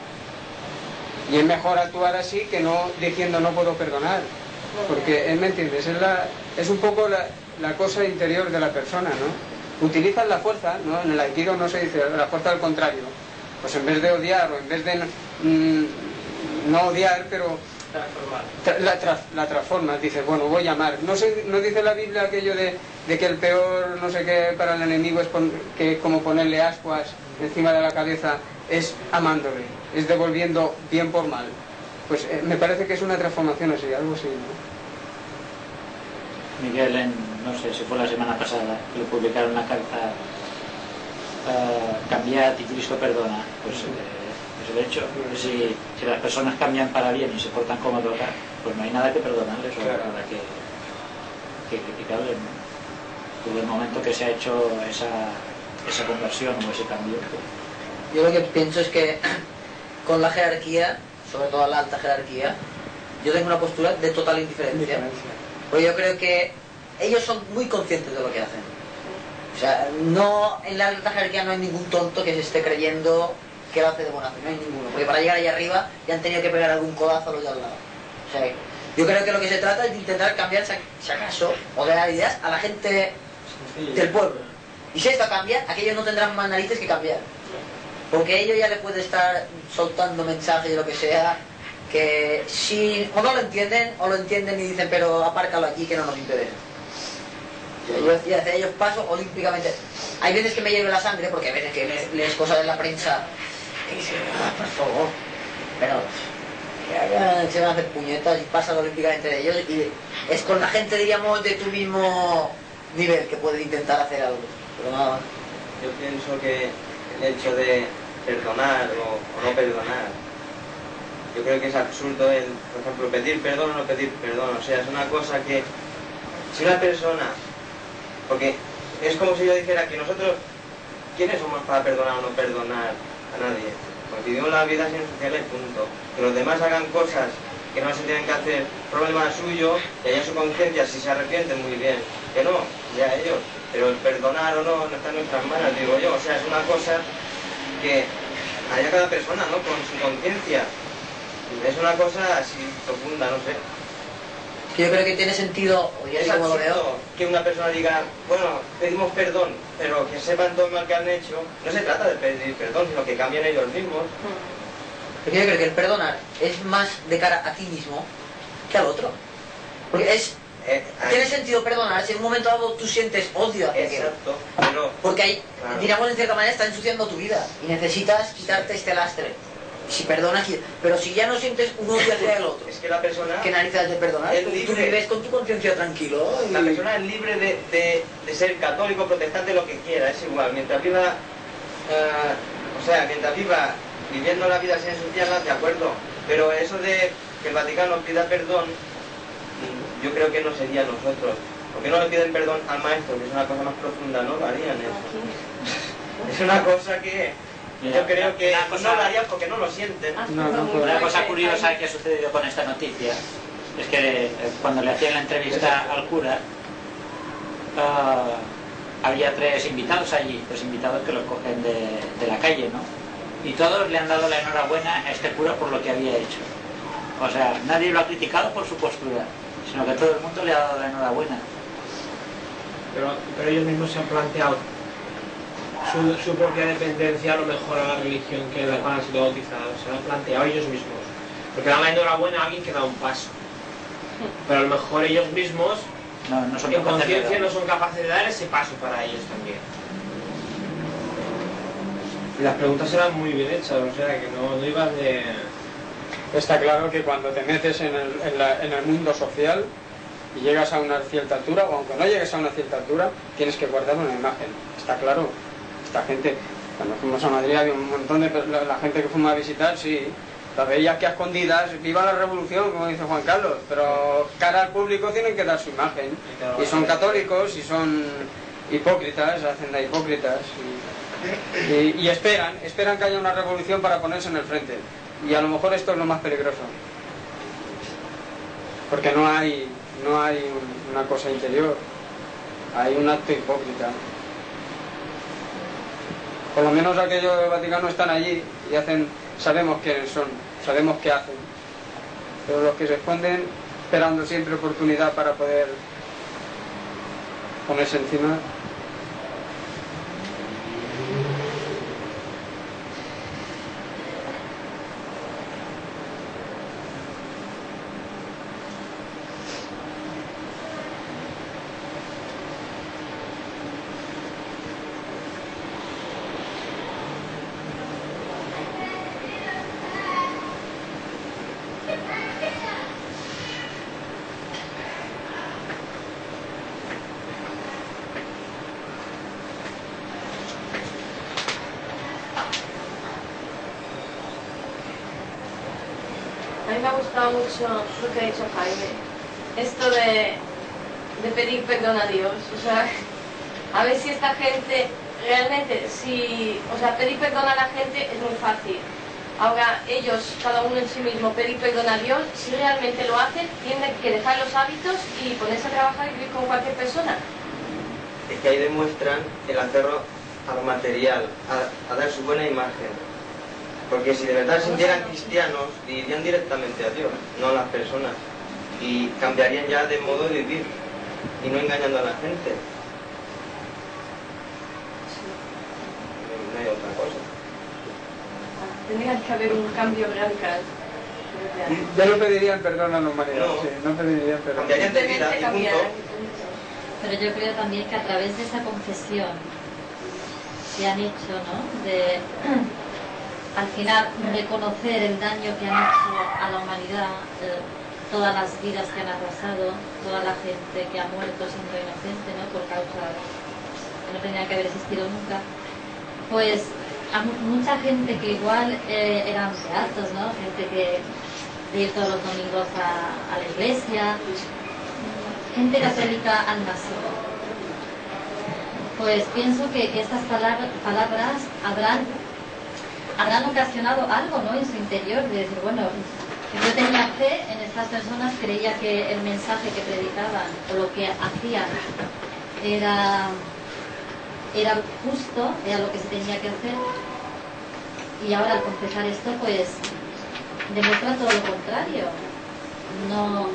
Y es mejor actuar así que no diciendo no puedo perdonar. Porque, ¿me entiendes? Es, la, es un poco la, la cosa interior de la persona, ¿no? Utilizas la fuerza, ¿no? En el aikido no se dice la fuerza, al contrario. Pues en vez de odiar o en vez de mm, no odiar, pero tra, la, tra, la transformas, dices, bueno, voy a amar. No, se, no dice la Biblia aquello de, de que el peor no sé qué para el enemigo es pon, que como ponerle ascuas encima de la cabeza, es amándole, es devolviendo bien por mal. Pues eh, me parece que es una transformación así, algo así, ¿no? Miguel, en, no sé si fue la semana pasada, que le publicaron la carta uh, Cambiad y Cristo perdona. Pues, eh, pues de hecho, si, si las personas cambian para bien y se portan como toca, pues no hay nada que perdonarles o Claro. nada que, que criticarles, ¿no? Desde el momento que se ha hecho esa, esa conversión o ese cambio. Pues... Yo lo que pienso es que con la jerarquía, sobre todo la alta jerarquía, yo tengo una postura de total indiferencia. Diferencia. Porque yo creo que ellos son muy conscientes de lo que hacen. O sea, no, en la alta jerarquía no hay ningún tonto que se esté creyendo que lo hace de buena fe, no hay ninguno. Porque para llegar allá arriba ya han tenido que pegar algún codazo a los de al lado. O sea, yo creo que lo que se trata es de intentar cambiar, si acaso, o de dar ideas a la gente del pueblo. Y si esto cambia, aquellos no tendrán más narices que cambiar. Porque ellos ya les puede estar soltando mensajes y lo que sea, que si o no lo entienden, o lo entienden y dicen, pero apárcalo aquí que no nos interesa. Yo, yo hacia ellos paso olímpicamente. Hay veces que me hierve la sangre, porque hay veces que lees, lees cosas en la prensa que dices, ah, por favor. Pero que hagan, se van a hacer puñetas y pasan olímpicamente de ellos. Y es con la gente, diríamos, de tu mismo nivel que pueden intentar hacer algo. Pero nada más. Yo pienso que el hecho de perdonar o, o no perdonar, yo creo que es absurdo el, por ejemplo, pedir perdón o no pedir perdón. O sea, es una cosa que si una persona, porque es como si yo dijera que nosotros, ¿quiénes somos para perdonar o no perdonar a nadie? Porque vivimos la vida sin sociales, punto. Que los demás hagan cosas que no se tienen que hacer, problema suyo, y allá su conciencia, si se arrepienten, muy bien. Que no, ya ellos. Pero el perdonar o no, no está en nuestras manos, digo yo. O sea, es una cosa que haya cada persona, ¿no? Con su conciencia. Es una cosa así profunda, no sé. Yo creo que tiene sentido, o ya Es sé cómo lo absurdo veo, que una persona diga, bueno, pedimos perdón, pero que sepan todo el mal que han hecho. No se trata de pedir perdón, sino que cambien ellos mismos. porque yo creo que el perdonar es más de cara a ti mismo que al otro. Porque es... Eh, tiene sentido perdonar si en un momento dado tú sientes odio hacia aquel. Exacto, pero... Porque ahí, Claro. diríamos en cierta manera, está ensuciando tu vida y necesitas quitarte este lastre. Si perdonas, pero si ya no sientes un odio hacia el otro, Es que la persona... ¿qué narices de perdonar? Es Tú, tú libre. vives con tu conciencia tranquilo. Y... La persona es libre de, de, de ser católico, protestante, lo que quiera, es igual. Mientras viva, eh, o sea, mientras viva viviendo la vida sin ensuciarla, de acuerdo. Pero eso de que el Vaticano pida perdón, yo creo que no sería nosotros. ¿Por qué no le piden perdón al maestro? Que es una cosa más profunda, ¿no? Lo harían eso. Es una cosa que yo creo que Una cosa- no lo harían porque no lo sienten. No, no puedo. Una cosa curiosa que ha sucedido con esta noticia es que eh, cuando le hacían la entrevista al cura, uh, había tres invitados allí, tres invitados que lo cogen de, de la calle, ¿no? Y todos le han dado la enhorabuena a este cura por lo que había hecho. O sea, nadie lo ha criticado por su postura, sino que todo el mundo le ha dado la enhorabuena. Pero, pero ellos mismos se han planteado su, su propia dependencia a lo mejor a la religión que la cual han sido bautizados. Se lo han planteado ellos mismos. Porque dan la enhorabuena a alguien que da un paso. Pero a lo mejor ellos mismos, No, no son en capaces de conciencia, dar. no son capaces de dar ese paso para ellos también. Y las preguntas eran muy bien hechas, o sea que no, no ibas de... Está claro que cuando te metes en el, en, la- en el mundo social y llegas a una cierta altura, o aunque no llegues a una cierta altura, tienes que guardar una imagen. Está claro. Esta gente, cuando fuimos a Madrid había un montón de... per- La, la gente que fuimos a visitar, sí, Las veías que a escondidas, viva la revolución, como dice Juan Carlos, pero cara al público tienen que dar su imagen. Y son católicos, y son hipócritas, hacen de hipócritas, y, y, y esperan, esperan que haya una revolución para ponerse en el frente. Y a lo mejor esto es lo más peligroso. Porque no hay, no hay un, una cosa interior, hay un acto hipócrita. Por lo menos aquellos del Vaticano están allí y hacen, sabemos quiénes son, sabemos qué hacen. Pero los que se esconden esperando siempre oportunidad para poder ponerse encima. A mí me ha gustado mucho lo que ha dicho Jaime, esto de, de pedir perdón a Dios, o sea, a ver si esta gente realmente, si, o sea, pedir perdón a la gente es muy fácil. Ahora ellos, cada uno en sí mismo, pedir perdón a Dios, si realmente lo hacen, tienen que dejar los hábitos y ponerse a trabajar y vivir con cualquier persona. Es que ahí demuestran el aferro a lo material, a, a dar su buena imagen. Porque si de verdad se sintieran cristianos, dirían directamente a Dios, no a las personas. Y cambiarían ya de modo de vivir, y no engañando a la gente. No hay otra cosa. Tendría que haber un cambio radical. Ya no pedirían perdón a la humanidad, No. sí, no pedirían perdón. Cambiarían de vida, y punto. Pero yo creo también que a través de esa confesión que han hecho, ¿no? De al final reconocer el daño que han hecho a la humanidad, eh, todas las vidas que han arrasado, toda la gente que ha muerto siendo inocente, ¿no? Por causas que no tenían que haber existido nunca, pues a mucha gente que igual eh, eran beatos, ¿no? Gente que de ir todos los domingos a, a la iglesia, gente católica al máximo. Pues pienso que, que estas palabras, palabras habrán, habrán ocasionado algo, ¿no? En su interior, de decir, bueno, yo tenía fe en estas personas, creía que el mensaje que predicaban o lo que hacían era, era justo, era lo que se tenía que hacer, y ahora al confesar esto, pues demuestra todo lo contrario. No,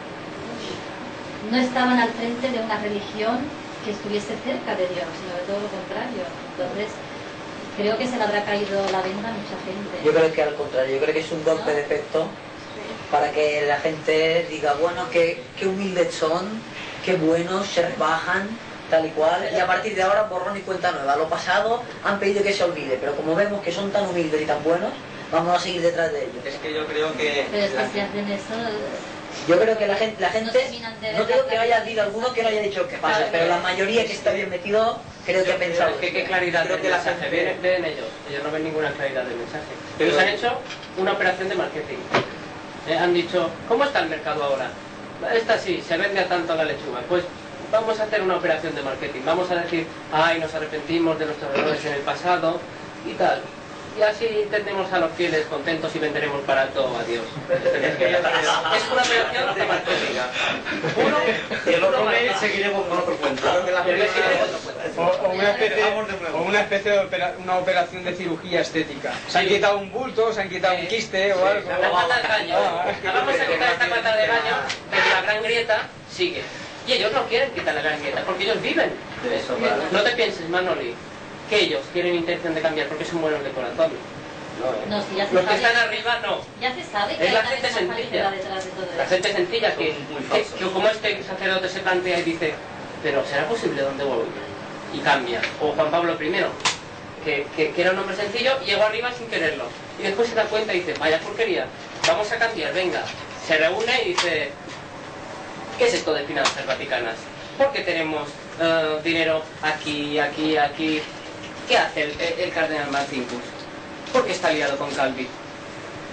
no estaban al frente de una religión que estuviese cerca de Dios, sino de todo lo contrario. Entonces, creo que se le habrá caído la venda a mucha gente. Yo creo que al contrario, yo creo que es un golpe de efecto para que la gente diga, bueno, qué, qué humildes son, qué buenos, se rebajan, tal y cual, y a partir de ahora borrón y cuenta nueva. Lo pasado han pedido que se olvide, pero como vemos que son tan humildes y tan buenos, vamos a seguir detrás de ellos. Es que yo creo que... Pero es la- que si hacen eso... Yo creo que la gente, la gente No terminan de ver no digo la que haya habido alguno que no haya dicho qué pasa, pero la mayoría que está bien metido, creo que ha pensado. ¿Qué, qué claridad Creo del que la mensaje? gente- Ven, ven ellos. Ellos no ven ninguna claridad del mensaje. Pero- Ellos han hecho una operación de marketing. Eh, han dicho, ¿cómo está el mercado ahora? Esta sí, se vende a tanto la lechuga. Pues vamos a hacer una operación de marketing. Vamos a decir, ay, nos arrepentimos de nuestros errores en el pasado y tal. Y así tendremos a los fieles contentos y venderemos barato a Dios. Es que yo creo- es una operación de marketing. Puro, Y el otro puro mes marketing. seguiremos con otro cuento. Creo que la El mes que viene, gente- otro cuento. O, o una especie, Vamos de nuevo. o una especie de opera- una operación de cirugía estética. Se han Sí. quitado un bulto, se han quitado un Sí. quiste o Sí, algo. la pata del baño. Ah. La vamos a quitar esta pata de baño, pero la gran grieta sigue. Y ellos no quieren quitar la gran grieta, porque ellos viven de eso. No te pienses, Manoli, que ellos tienen intención de cambiar porque son buenos de corazón. No, ¿eh? No, si ya se Los que sabe. están arriba no. Ya se sabe que Es hay la una gente persona sencilla. que va detrás de todo La esto. gente sencilla que, Son muy que, falsos. que como este sacerdote se plantea y dice, pero ¿será posible donde voy? Y cambia. O Juan Pablo primero, que, que, que era un hombre sencillo y llegó arriba sin quererlo. Y después se da cuenta y dice, vaya porquería, vamos a cambiar, venga. Se reúne y dice, ¿qué es esto de finanzas vaticanas? ¿Por qué tenemos eh, dinero aquí, aquí, aquí? ¿Qué hace el, el, el cardenal Marcinkus? ¿Por qué está liado con Calvi?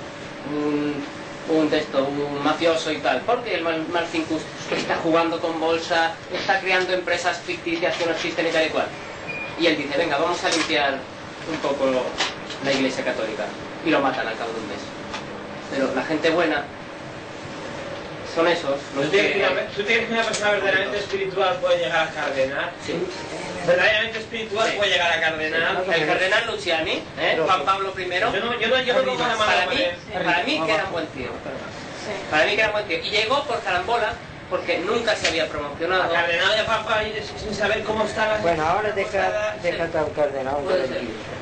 un, un texto, un mafioso y tal, porque el Marcinkus está jugando con bolsa, está creando empresas ficticias que no existen y tal y cual. Y él dice, venga, vamos a limpiar un poco la Iglesia Católica. Y lo matan al cabo de un mes. Pero la gente buena son esos los ¿Tú que... tienes, que una, ¿Tú tienes que una persona verdaderamente espiritual puede llegar a cardenal? Sí. Verdaderamente espiritual Sí. puede llegar a cardenal. El cardenal Luciani, ¿eh? Juan Pablo primero, Yo no, yo no, yo no pongo la mano para con mí, él. para mí que era un buen tío. Para mí que era un buen tío. Y llegó por carambola, porque nunca se había promocionado. A cardenal de papa y sin saber cómo está la... Bueno, ahora deja, déjate al cardenal. Puede ser.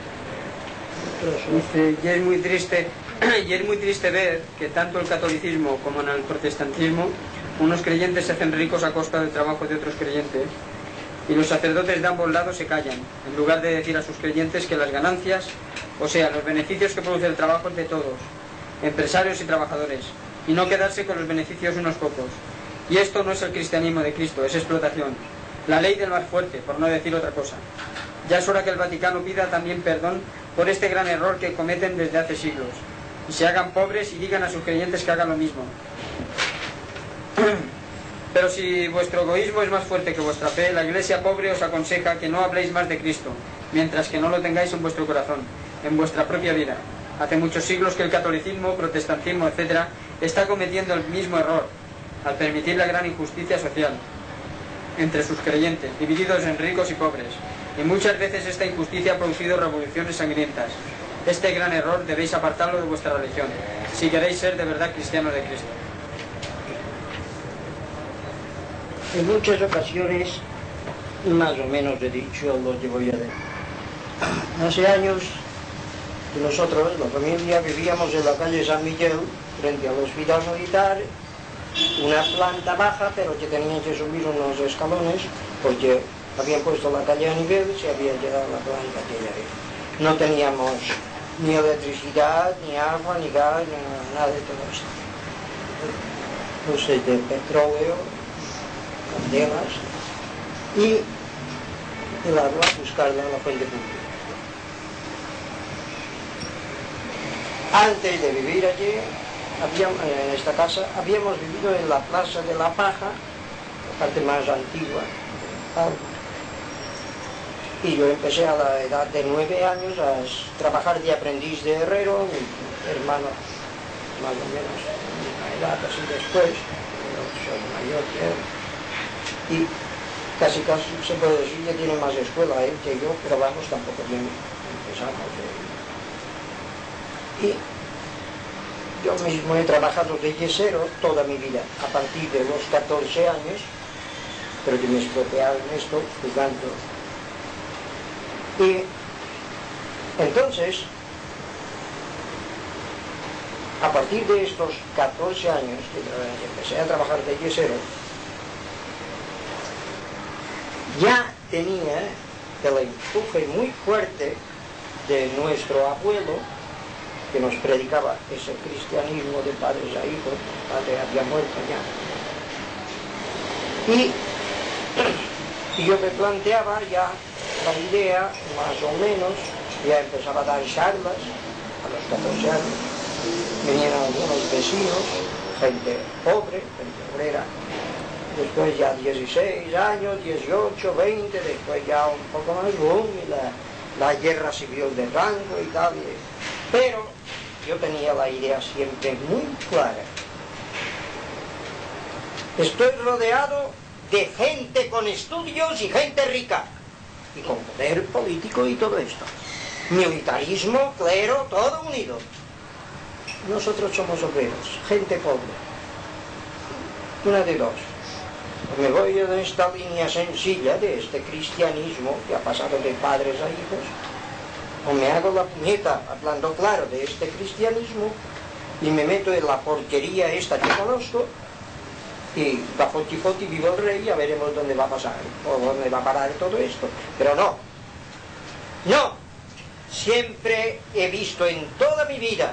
Dice, y es muy triste, y es muy triste ver que tanto el catolicismo como en el protestantismo unos creyentes se hacen ricos a costa del trabajo de otros creyentes y los sacerdotes de ambos lados se callan, en lugar de decir a sus creyentes que las ganancias, o sea, los beneficios que produce el trabajo es de todos, empresarios y trabajadores, y no quedarse con los beneficios de unos pocos. Y esto no es el cristianismo de Cristo, es explotación, la ley del más fuerte, por no decir otra cosa. Ya es hora que el Vaticano pida también perdón por este gran error que cometen desde hace siglos, y se hagan pobres y digan a sus creyentes que hagan lo mismo. Pero si vuestro egoísmo es más fuerte que vuestra fe, la Iglesia pobre os aconseja que no habléis más de Cristo, mientras que no lo tengáis en vuestro corazón, en vuestra propia vida. Hace muchos siglos que el catolicismo, protestantismo, etcétera, está cometiendo el mismo error, al permitir la gran injusticia social entre sus creyentes, divididos en ricos y pobres. Y muchas veces esta injusticia ha producido revoluciones sangrientas. Este gran error debéis apartarlo de vuestra religión, si queréis ser de verdad cristianos de Cristo. En muchas ocasiones, más o menos he dicho lo que voy a decir. Hace años que nosotros, la familia, vivíamos en la calle San Miguel, frente al hospital militar, una planta baja, pero que tenían que subir unos escalones, porque habían puesto la calle a nivel y se había llegado a la planta aquella. No teníamos ni electricidad, ni agua, ni gas, ni nada de todo esto. Luces de petróleo, candelas, y el agua buscarla en la fuente pública. Antes de vivir allí, habíamos, en esta casa, habíamos vivido en la Plaza de la Paja, la parte más antigua de Palma. Y yo empecé a la edad de nueve años a trabajar de aprendiz de herrero, mi hermano más o menos una edad así después, yo soy mayor que él, y casi casi se puede decir que tiene más escuela él que yo, pero vamos, tampoco bien empezamos. Y yo mismo he trabajado de yesero toda mi vida, a partir de los catorce años, pero que me estropearon esto jugando. Y entonces, a partir de estos catorce años que empecé a trabajar de yesero, ya tenía el empuje muy fuerte de nuestro abuelo, que nos predicaba ese cristianismo de padres a hijos. El padre había muerto ya. Y, y yo me planteaba ya la idea, más o menos, ya empezaba a dar charlas a los catorce años. Venían algunos vecinos, gente pobre, gente obrera. Después ya dieciséis años, dieciocho, veinte, después ya un poco más, boom, y la, la guerra civil de rango y tal. Y, pero yo tenía la idea siempre muy clara. Estoy rodeado de gente con estudios y gente rica, y con poder político y todo esto. Militarismo, clero, todo unido. Nosotros somos obreros, gente pobre. Una de dos. O me voy de esta línea sencilla de este cristianismo que ha pasado de padres a hijos, o me hago la puñeta hablando claro de este cristianismo y me meto en la porquería esta que conozco, y va foti foti, vivo el rey, ya veremos dónde va a pasar o dónde va a parar todo esto. Pero no, no, siempre he visto en toda mi vida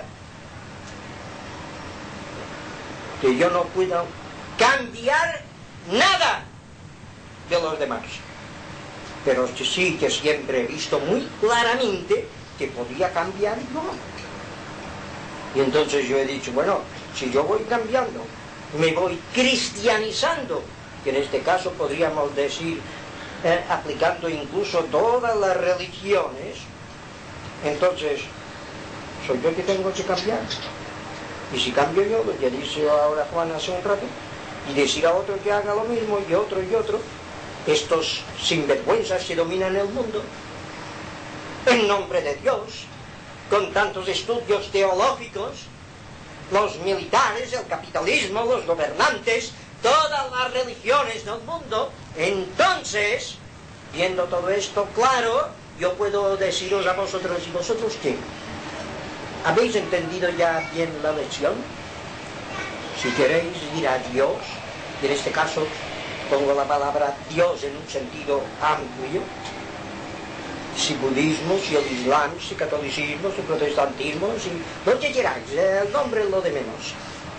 que yo no puedo cambiar nada de los demás, pero sí que siempre he visto muy claramente que podía cambiar yo. Y entonces yo he dicho, bueno, si yo voy cambiando, me voy cristianizando, que en este caso podríamos decir, eh, aplicando incluso todas las religiones, entonces soy yo que tengo que cambiar. Y si cambio yo, lo que dice ahora Juan hace un rato, y decir a otro que haga lo mismo, y otro y otro, estos sinvergüenzas que dominan el mundo, en nombre de Dios, con tantos estudios teológicos, los militares, el capitalismo, los gobernantes, todas las religiones del mundo, entonces, viendo todo esto claro, yo puedo deciros a vosotros, ¿y vosotros qué? ¿Habéis entendido ya bien la lección? Si queréis ir a Dios, y en este caso pongo la palabra Dios en un sentido amplio, si budismo, si el islam, si catolicismo, si protestantismo, si lo que queráis, el nombre es lo de menos.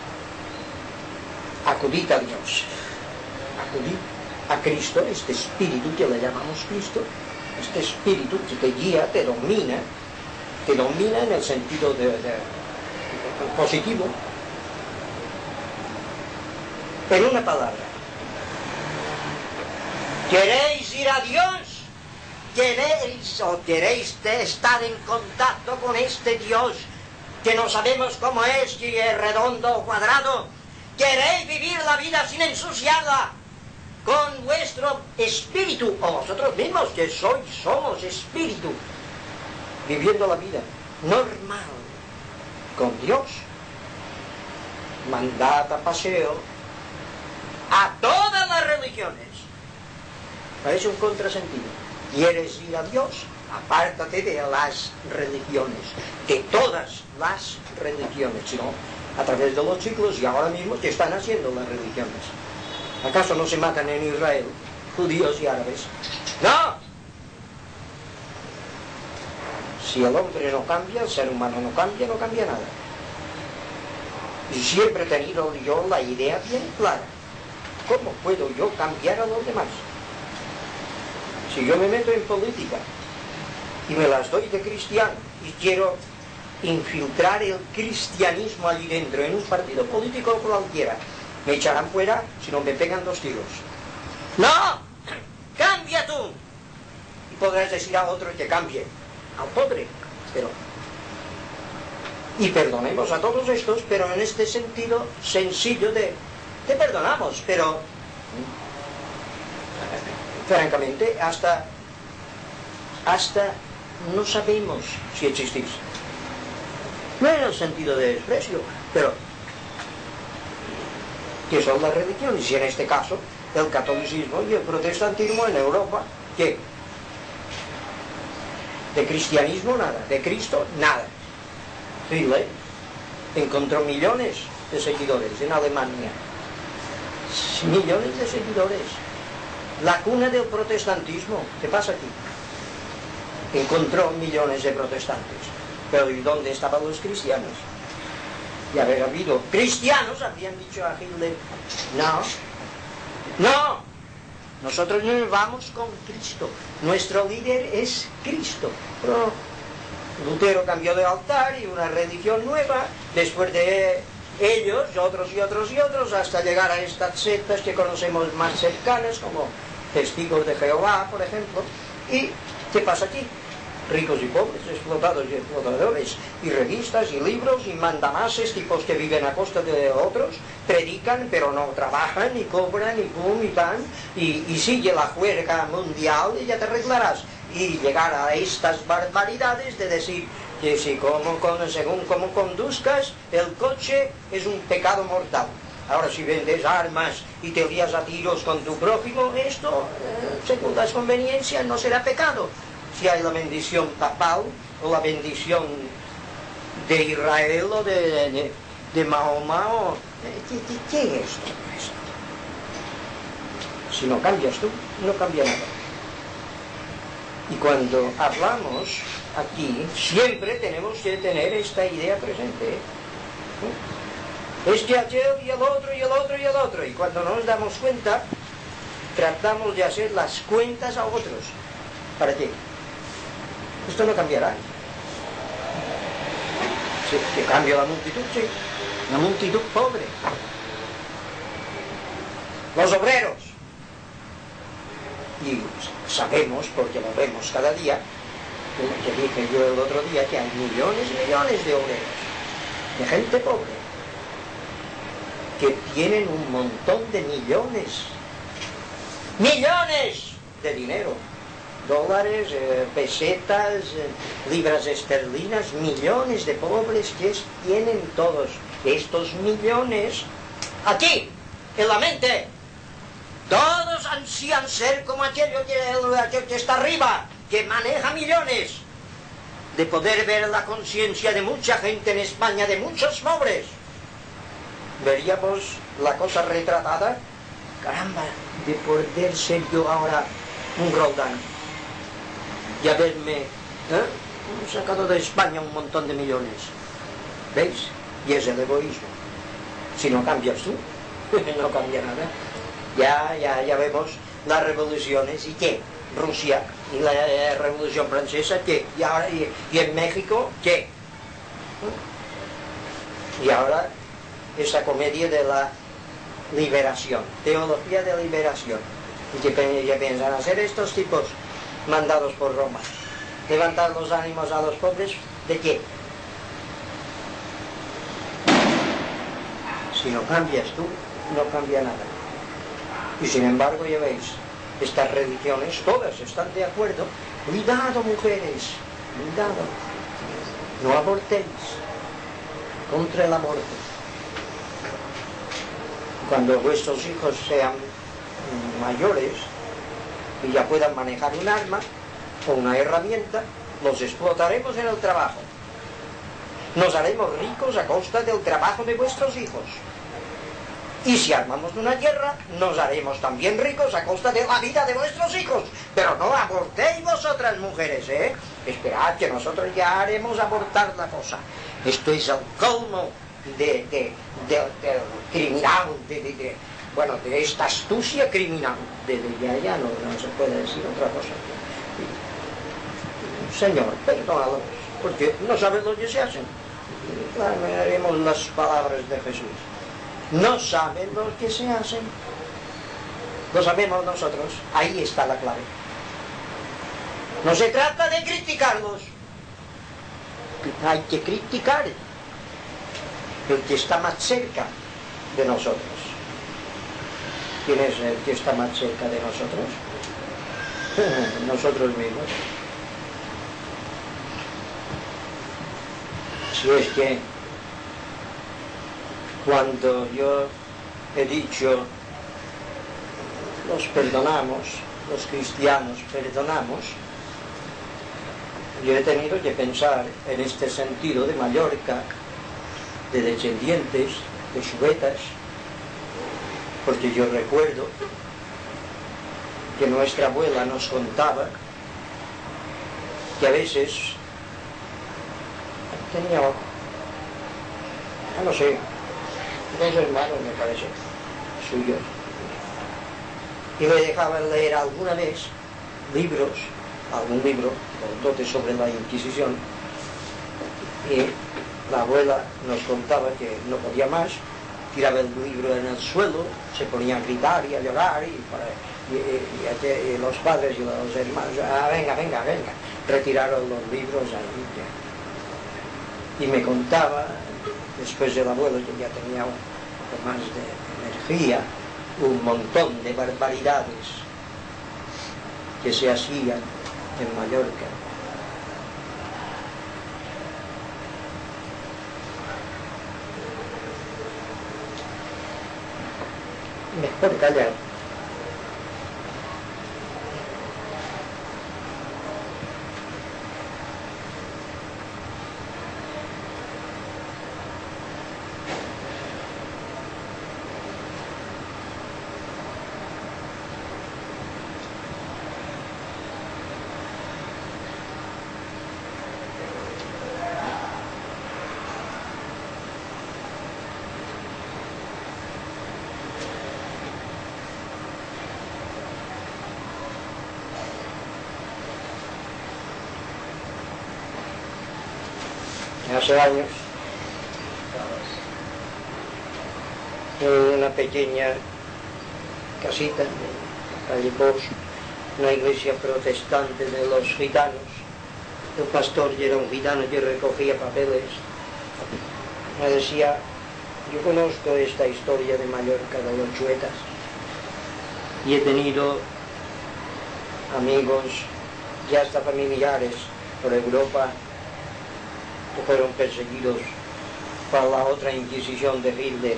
Acudid a Dios, acudid a Cristo, este espíritu que le llamamos Cristo, este espíritu que te guía, te domina, te domina en el sentido de, de, de positivo. En una palabra, ¿queréis ir a Dios? ¿Queréis o queréis estar en contacto con este Dios que no sabemos cómo es, si es redondo o cuadrado? ¿Queréis vivir la vida sin ensuciarla con vuestro espíritu, o vosotros mismos que sois, somos espíritu, viviendo la vida normal con Dios? Mandad a paseo a todas las religiones. Parece un contrasentido. ¿Quieres ir a Dios? Apártate de las religiones, de todas las religiones, sino a través de los siglos y ahora mismo que están haciendo las religiones. ¿Acaso no se matan en Israel judíos y árabes? ¡No! Si el hombre no cambia, el ser humano no cambia, no cambia nada. Y siempre he tenido yo la idea bien clara. ¿Cómo puedo yo cambiar a los demás? Si yo me meto en política y me las doy de cristiano y quiero infiltrar el cristianismo allí dentro en un partido político cualquiera, me echarán fuera si no me pegan dos tiros. ¡No! ¡Cambia tú! Y podrás decir a otro que cambie, al pobre, pero... Y perdonemos a todos estos, pero en este sentido sencillo de... Te perdonamos, pero... francamente, hasta... hasta no sabemos si existís. No en el sentido de desprecio, pero... que son las religiones, y en este caso, el catolicismo y el protestantismo en Europa, ¿qué? De cristianismo nada, de Cristo nada. Hitler encontró millones de seguidores en Alemania. Millones de seguidores. La cuna del protestantismo. ¿Qué pasa aquí? Encontró millones de protestantes. Pero ¿y dónde estaban los cristianos? Y haber habido cristianos, habrían dicho a Hitler, no, no, nosotros no vamos con Cristo, nuestro líder es Cristo. Pero Lutero cambió de altar y una religión nueva, después de ellos, otros y otros y otros, hasta llegar a estas sectas que conocemos más cercanas, como Testigos de Jehová, por ejemplo. ¿Y qué pasa aquí? Ricos y pobres, explotados y explotadores, y revistas y libros y mandamases, tipos que viven a costa de otros, predican pero no trabajan, y cobran, y pum, y pan, y, y sigue la juerga mundial y ya te arreglarás. Y llegar a estas barbaridades de decir que si como, como, según cómo conduzcas el coche es un pecado mortal. Ahora si vendes armas y te lías a tiros con tu prójimo, esto, eh, según las conveniencias, no será pecado. Si hay la bendición papal o la bendición de Israel o de, de, de Mahoma o... ¿Qué, qué, qué es todo esto? Si no cambias tú, no cambia nada. Y cuando hablamos aquí, siempre tenemos que tener esta idea presente. ¿Eh? Es que aquel y el otro y el otro y el otro. Y cuando nos damos cuenta, tratamos de hacer las cuentas a otros. ¿Para qué? Esto no cambiará. que, que cambia la multitud, sí, la multitud pobre. Los obreros, y sabemos, porque lo vemos cada día, que dije yo el otro día, que hay millones y millones de obreros, de gente pobre, que tienen un montón de millones, millones de dinero, dólares, eh, pesetas, eh, libras esterlinas, millones de pobres que es, tienen todos estos millones aquí, en la mente. Todos ansían ser como aquello que, aquel que está arriba, que maneja millones, de poder ver la conciencia de mucha gente en España, de muchos pobres. Veríamos la cosa retratada, caramba, de poder ser yo ahora un Roldán y haberme ¿eh? sacado de España un montón de millones. ¿Veis? Y es el egoísmo. Si no cambias tú, no cambia nada. Ya, ya, ya vemos las revoluciones y qué, Rusia y la eh, Revolución Francesa, qué, y ahora y, y en México, qué. Y ahora esa comedia de la liberación, teología de liberación, y que, que piensan hacer estos tipos mandados por Roma, levantar los ánimos a los pobres, ¿de qué? Si no cambias tú, no cambia nada. Y sin embargo, ya veis, estas religiones todas están de acuerdo. Cuidado, mujeres, cuidado, no abortéis, contra el aborto. Cuando vuestros hijos sean mayores y ya puedan manejar un arma o una herramienta, los explotaremos en el trabajo. Nos haremos ricos a costa del trabajo de vuestros hijos. Y si armamos una guerra, nos haremos también ricos a costa de la vida de vuestros hijos. Pero no abortéis vosotras, mujeres, ¿eh? Esperad que nosotros ya haremos abortar la cosa. Esto es el colmo de, de, de, de criminal, de, de, de, bueno, de esta astucia criminal. De, de, ya, ya no, no se puede decir otra cosa. Señor, perdónalos, porque no saben lo que se hacen. Claro, haremos las palabras de Jesús. No saben lo que se hacen. Lo sabemos nosotros. Ahí está la clave. No se trata de criticarlos. Hay que criticar el que está más cerca de nosotros. ¿Quién es el que está más cerca de nosotros? Nosotros mismos. Si es que cuando yo he dicho los perdonamos, los cristianos perdonamos, yo he tenido que pensar en este sentido de Mallorca, de descendientes, de subetas, porque yo recuerdo que nuestra abuela nos contaba que a veces tenía, no sé, dos hermanos me parece, suyos, y me dejaban leer alguna vez libros, algún libro, dote sobre la Inquisición, y la abuela nos contaba que no podía más, tiraba el libro en el suelo, se ponía a gritar y a llorar, y, para, y, y, y, y los padres y los hermanos, ah, venga, venga, venga, retiraron los libros ahí. Y me contaba, después del abuelo, que ya tenía un poco más de energía, un montón de barbaridades que se hacían en Mallorca. Mejor callar. Hace años en una pequeña casita de calle Bosch, una iglesia protestante de los gitanos. El pastor era un gitano que recogía papeles. Me decía, yo conozco esta historia de Mallorca, de los chuetas, y he tenido amigos y hasta familiares por Europa que fueron perseguidos por la otra Inquisición de Hitler.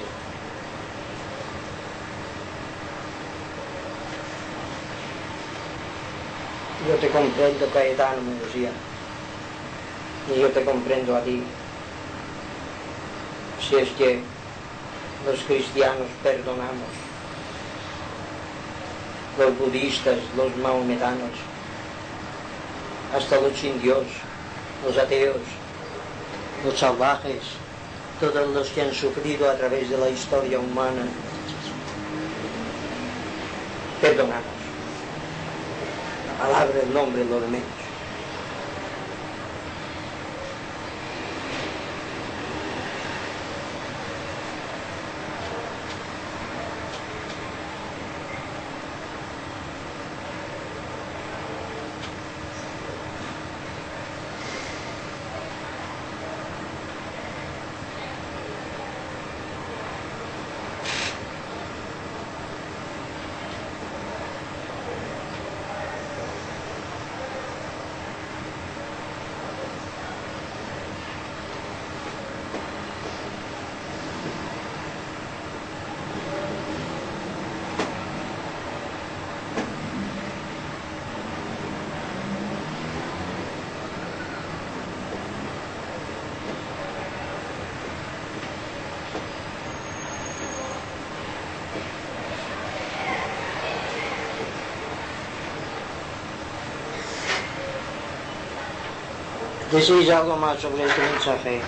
Yo te comprendo, Cayetano, me decía, y yo te comprendo a ti. Si es que los cristianos perdonamos, los budistas, los mahometanos, hasta los indios, los ateos, los salvajes, todos los que han sufrido a través de la historia humana, perdonamos. La palabra, el nombre, lo de menos. ¿Decís algo más sobre este mensaje?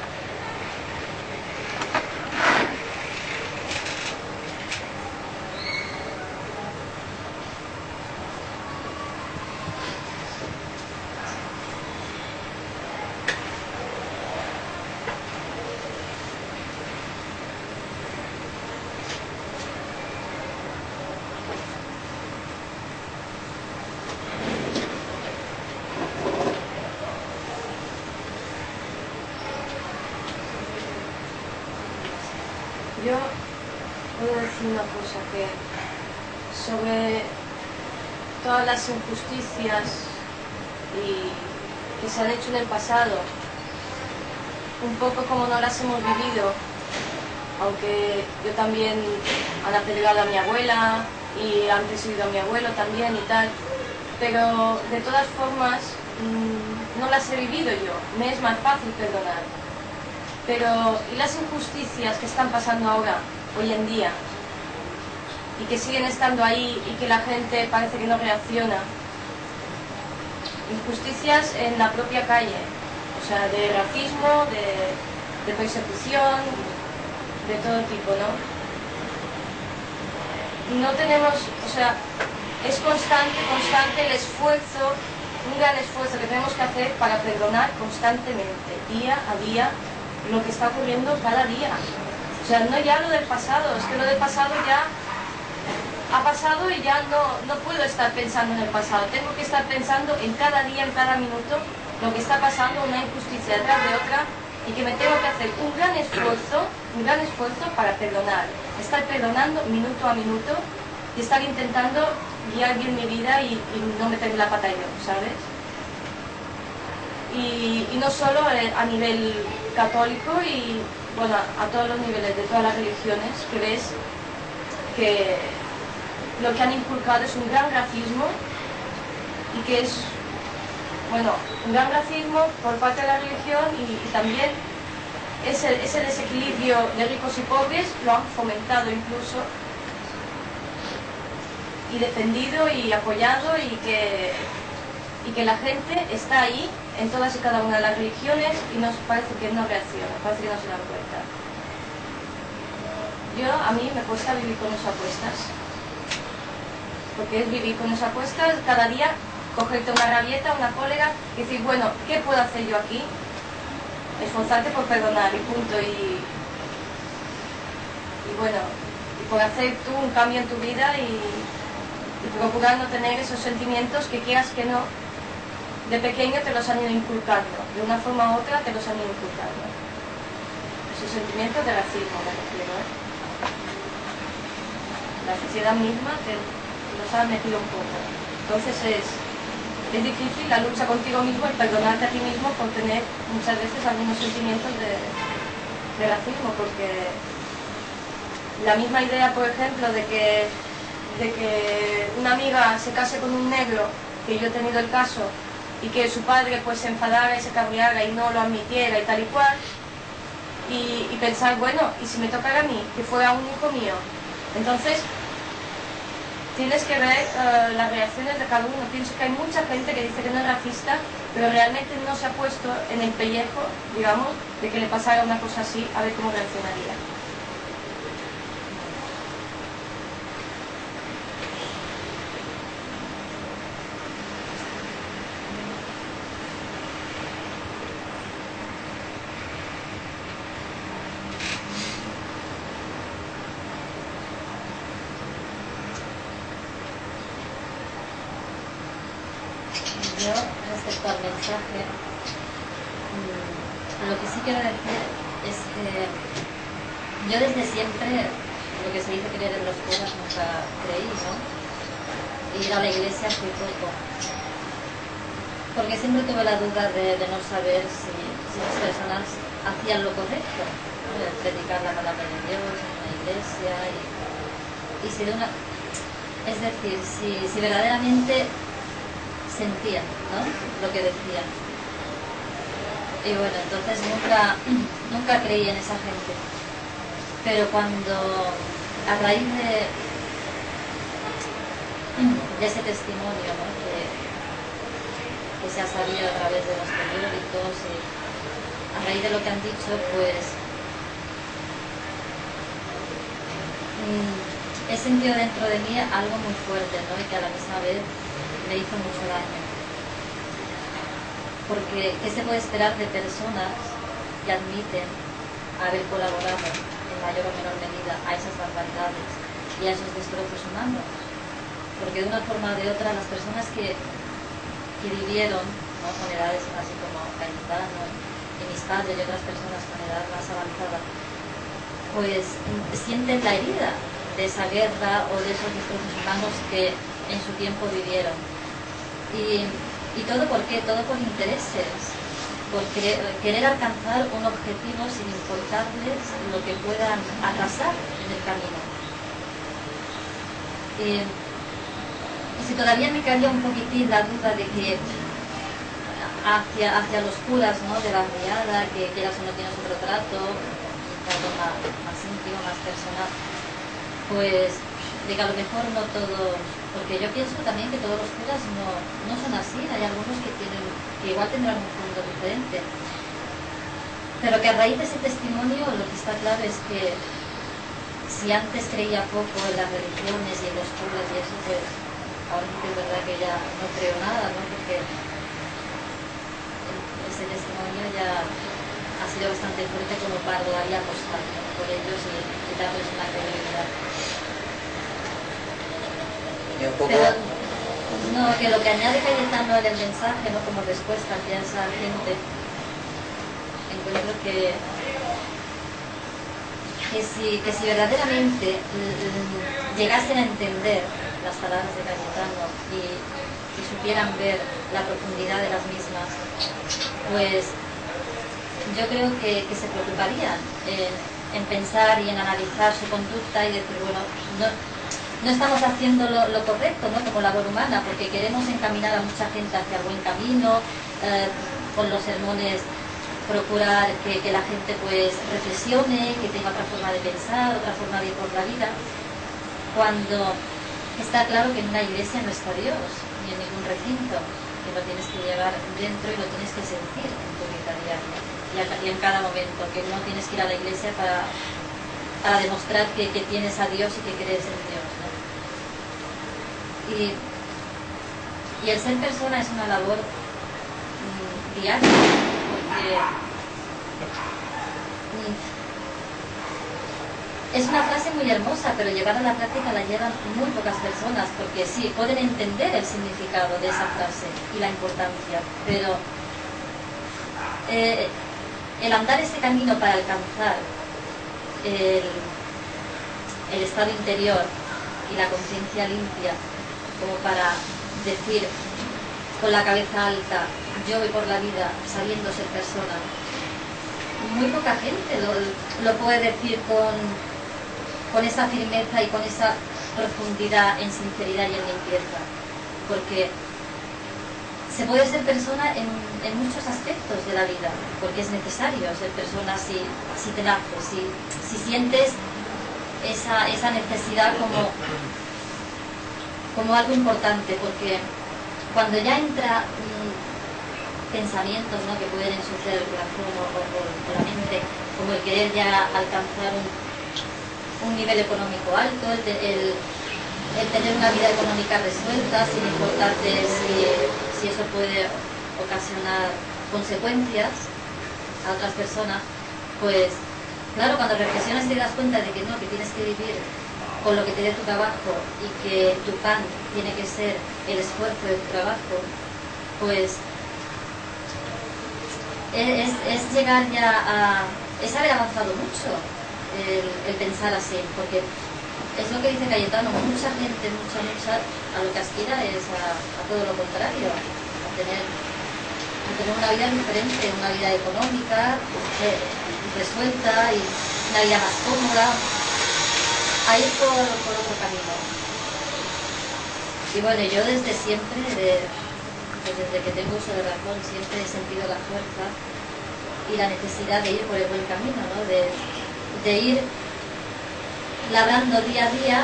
Yo puedo decir una cosa, que sobre todas las injusticias y que se han hecho en el pasado, un poco como no las hemos vivido, aunque yo también han apedreado a mi abuela y han perseguido a mi abuelo también y tal, pero de todas formas mmm, no las he vivido yo, me es más fácil perdonar. Pero, ¿y las injusticias que están pasando ahora, hoy en día? Y que siguen estando ahí y que la gente parece que no reacciona. Injusticias en la propia calle, o sea, de racismo, de, de persecución, de todo tipo, ¿no? No tenemos, o sea, es constante, constante el esfuerzo, un gran esfuerzo que tenemos que hacer para perdonar constantemente, día a día, lo que está ocurriendo cada día. O sea, no ya lo del pasado, es que lo del pasado ya ha pasado y ya no, no puedo estar pensando en el pasado, tengo que estar pensando en cada día, en cada minuto, lo que está pasando, una injusticia detrás de otra, y que me tengo que hacer un gran esfuerzo, un gran esfuerzo para perdonar, estar perdonando minuto a minuto y estar intentando guiar bien mi vida y, y no meterme la pata yo, ¿sabes? Y, y no solo a nivel católico y, bueno, a todos los niveles de todas las religiones, que ves que lo que han inculcado es un gran racismo y que es, bueno, un gran racismo por parte de la religión y, y también ese, ese desequilibrio de ricos y pobres lo han fomentado incluso y defendido y apoyado y que, y que la gente está ahí en todas y cada una de las religiones y nos parece que no reacciona, parece que no se dan cuenta. Yo, a mí me cuesta vivir con esas apuestas, porque es vivir con esas apuestas cada día, cogerte una rabieta, una cólera y decir, bueno, ¿qué puedo hacer yo aquí? Esforzarte por perdonar y punto. Y, y bueno, y por hacer tú un cambio en tu vida y, y procurar no tener esos sentimientos que quieras que no, de pequeño te los han ido inculcando, de una forma u otra te los han ido inculcando. Esos sentimientos de racismo me refiero, ¿eh? La sociedad misma te los ha metido un poco. Entonces es, es difícil la lucha contigo mismo, el perdonarte a ti mismo por tener muchas veces algunos sentimientos de, de racismo, porque la misma idea, por ejemplo, de que, de que una amiga se case con un negro, que yo he tenido el caso, y que su padre pues se enfadara y se cabreara y no lo admitiera y tal y cual, y, y pensar, bueno, ¿y si me tocara a mí, que fuera un hijo mío? Entonces, tienes que ver uh, las reacciones de cada uno. Pienso que hay mucha gente que dice que no es racista, pero realmente no se ha puesto en el pellejo, digamos, de que le pasara una cosa así, a ver cómo reaccionaría. Yo, respecto al mensaje, lo que sí quiero decir es que yo desde siempre, lo que se dice creer en los curas, nunca creí, ¿no? Ir a la iglesia fui poco. Porque siempre tuve la duda de, de no saber si, si las personas hacían lo correcto, ¿no? De predicar la palabra de Dios en una iglesia y, y si de una... Es decir, si, si verdaderamente sentían, ¿no?, lo que decían. Y bueno, entonces nunca, nunca creí en esa gente. Pero cuando, a raíz de, de ese testimonio, ¿no?, que, que se ha sabido a través de los periódicos, y a raíz de lo que han dicho, pues mmm, he sentido dentro de mí algo muy fuerte, ¿no?, y que a la misma vez me hizo mucho daño. Porque, ¿qué se puede esperar de personas que admiten haber colaborado en mayor o menor medida a esas barbaridades y a esos destrozos humanos? Porque de una forma o de otra las personas que, que vivieron, ¿no?, con edades así como Cayetano y mis padres y otras personas con edad más avanzada, pues sienten la herida de esa guerra o de esos destrozos humanos que en su tiempo vivieron. Y, y todo por qué, todo por intereses, por querer, querer alcanzar un objetivo sin importarles lo que puedan atrasar en el camino. Y, y si todavía me caía un poquitín la duda de que hacia, hacia los curas, ¿no?, de la riada, que quieras o no tienes otro trato, un trato más, más íntimo, más personal, pues de que a lo mejor no todos, porque yo pienso también que todos los curas no, no son así, hay algunos que tienen, que igual tendrán un fondo diferente, pero que a raíz de ese testimonio lo que está claro es que si antes creía poco en las religiones y en los curas y eso, pues ahora sí que es verdad que ya no creo nada, ¿no?, porque ese testimonio ya ha sido bastante fuerte como para todavía apostar, ¿no?, por ellos y, y darles una credibilidad. Pero, no, que lo que añade Cayetano en el mensaje, ¿no?, como respuesta hacia esa gente, encuentro que, que, si, que si verdaderamente llegasen a entender las palabras de Cayetano y, y supieran ver la profundidad de las mismas, pues yo creo que, que se preocuparían en, en pensar y en analizar su conducta y decir, bueno, no, no estamos haciendo lo, lo correcto, ¿no?, como labor humana, porque queremos encaminar a mucha gente hacia el buen camino, eh, con los sermones procurar que, que la gente pues reflexione, que tenga otra forma de pensar, otra forma de ir por la vida, cuando está claro que en una iglesia no está Dios, ni en ningún recinto, que lo tienes que llevar dentro y lo tienes que sentir en tu vida diaria y en cada momento, que no tienes que ir a la iglesia para, para demostrar que, que tienes a Dios y que crees en Dios, ¿no? Y, y el ser persona es una labor mmm, diaria, porque mmm, es una frase muy hermosa, pero llevar a la práctica la llevan muy pocas personas, porque sí, pueden entender el significado de esa frase y la importancia, pero eh, el andar ese camino para alcanzar el, el estado interior y la conciencia limpia, como para decir con la cabeza alta, yo voy por la vida sabiendo ser persona, muy poca gente lo, lo puede decir con, con esa firmeza y con esa profundidad en sinceridad y en limpieza, porque se puede ser persona en, en muchos aspectos de la vida, porque es necesario ser persona si, si te nace, si, si sientes esa, esa necesidad como, como algo importante, porque cuando ya entra pensamientos, ¿no?, que pueden ensuciar el corazón o, o, o la mente, como el querer ya alcanzar un, un nivel económico alto, el, el, el tener una vida económica resuelta, sin importarte si, si eso puede ocasionar consecuencias a otras personas, pues claro, cuando reflexionas y te das cuenta de que no, que tienes que vivir con lo que te dé tu trabajo y que tu pan tiene que ser el esfuerzo de tu trabajo, pues Es, es llegar ya a... es haber avanzado mucho el, el pensar así, porque es lo que dice Cayetano, mucha gente, mucha, mucha, a lo que aspira es a, a todo lo contrario, a tener, a tener una vida diferente, una vida económica, eh, resuelta y una vida más cómoda, a ir por, por otro camino. Y bueno, yo desde siempre, de, desde que tengo uso de razón, siempre he sentido la fuerza y la necesidad de ir por el buen camino, ¿no? de, de ir labrando día a día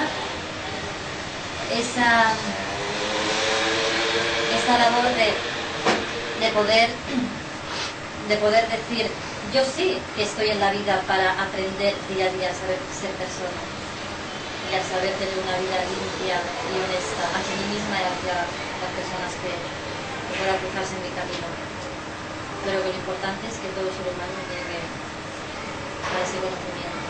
esa, esa labor de, de, poder, de poder decir, yo sí que estoy en la vida para aprender día a día a saber ser persona y a saber tener una vida limpia y honesta hacia mí misma y hacia las personas que pueda cruzarse en mi camino, pero que lo importante es que todo ser humano llegue a ese conocimiento.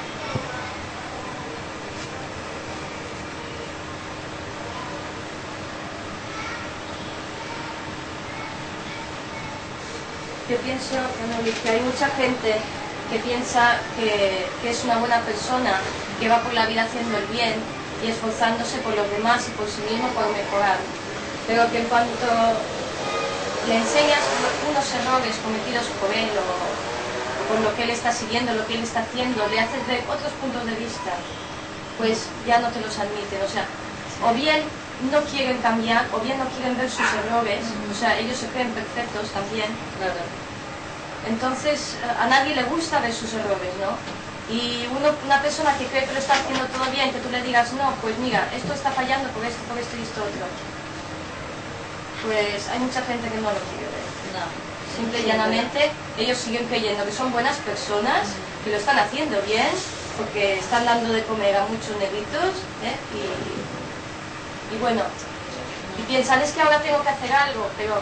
Yo pienso que hay mucha gente que piensa que, que es una buena persona, que va por la vida haciendo el bien y esforzándose por los demás y por sí mismo por mejorar, pero que en cuanto le enseñas unos errores cometidos por él o, o por lo que él está siguiendo, lo que él está haciendo, le haces de otros puntos de vista, pues ya no te los admiten. O sea, o bien no quieren cambiar, o bien no quieren ver sus errores, o sea, ellos se creen perfectos también. Claro. Entonces, a nadie le gusta ver sus errores, ¿no? Y uno, una persona que cree que lo está haciendo todo bien, que tú le digas, no, pues mira, esto está fallando por esto, por esto y esto otro, pues hay mucha gente que no lo quiere ver. No. Simple y llanamente, ellos siguen creyendo que son buenas personas, que lo están haciendo bien, porque están dando de comer a muchos negritos, ¿eh? y, y bueno, y piensan, es que ahora tengo que hacer algo, pero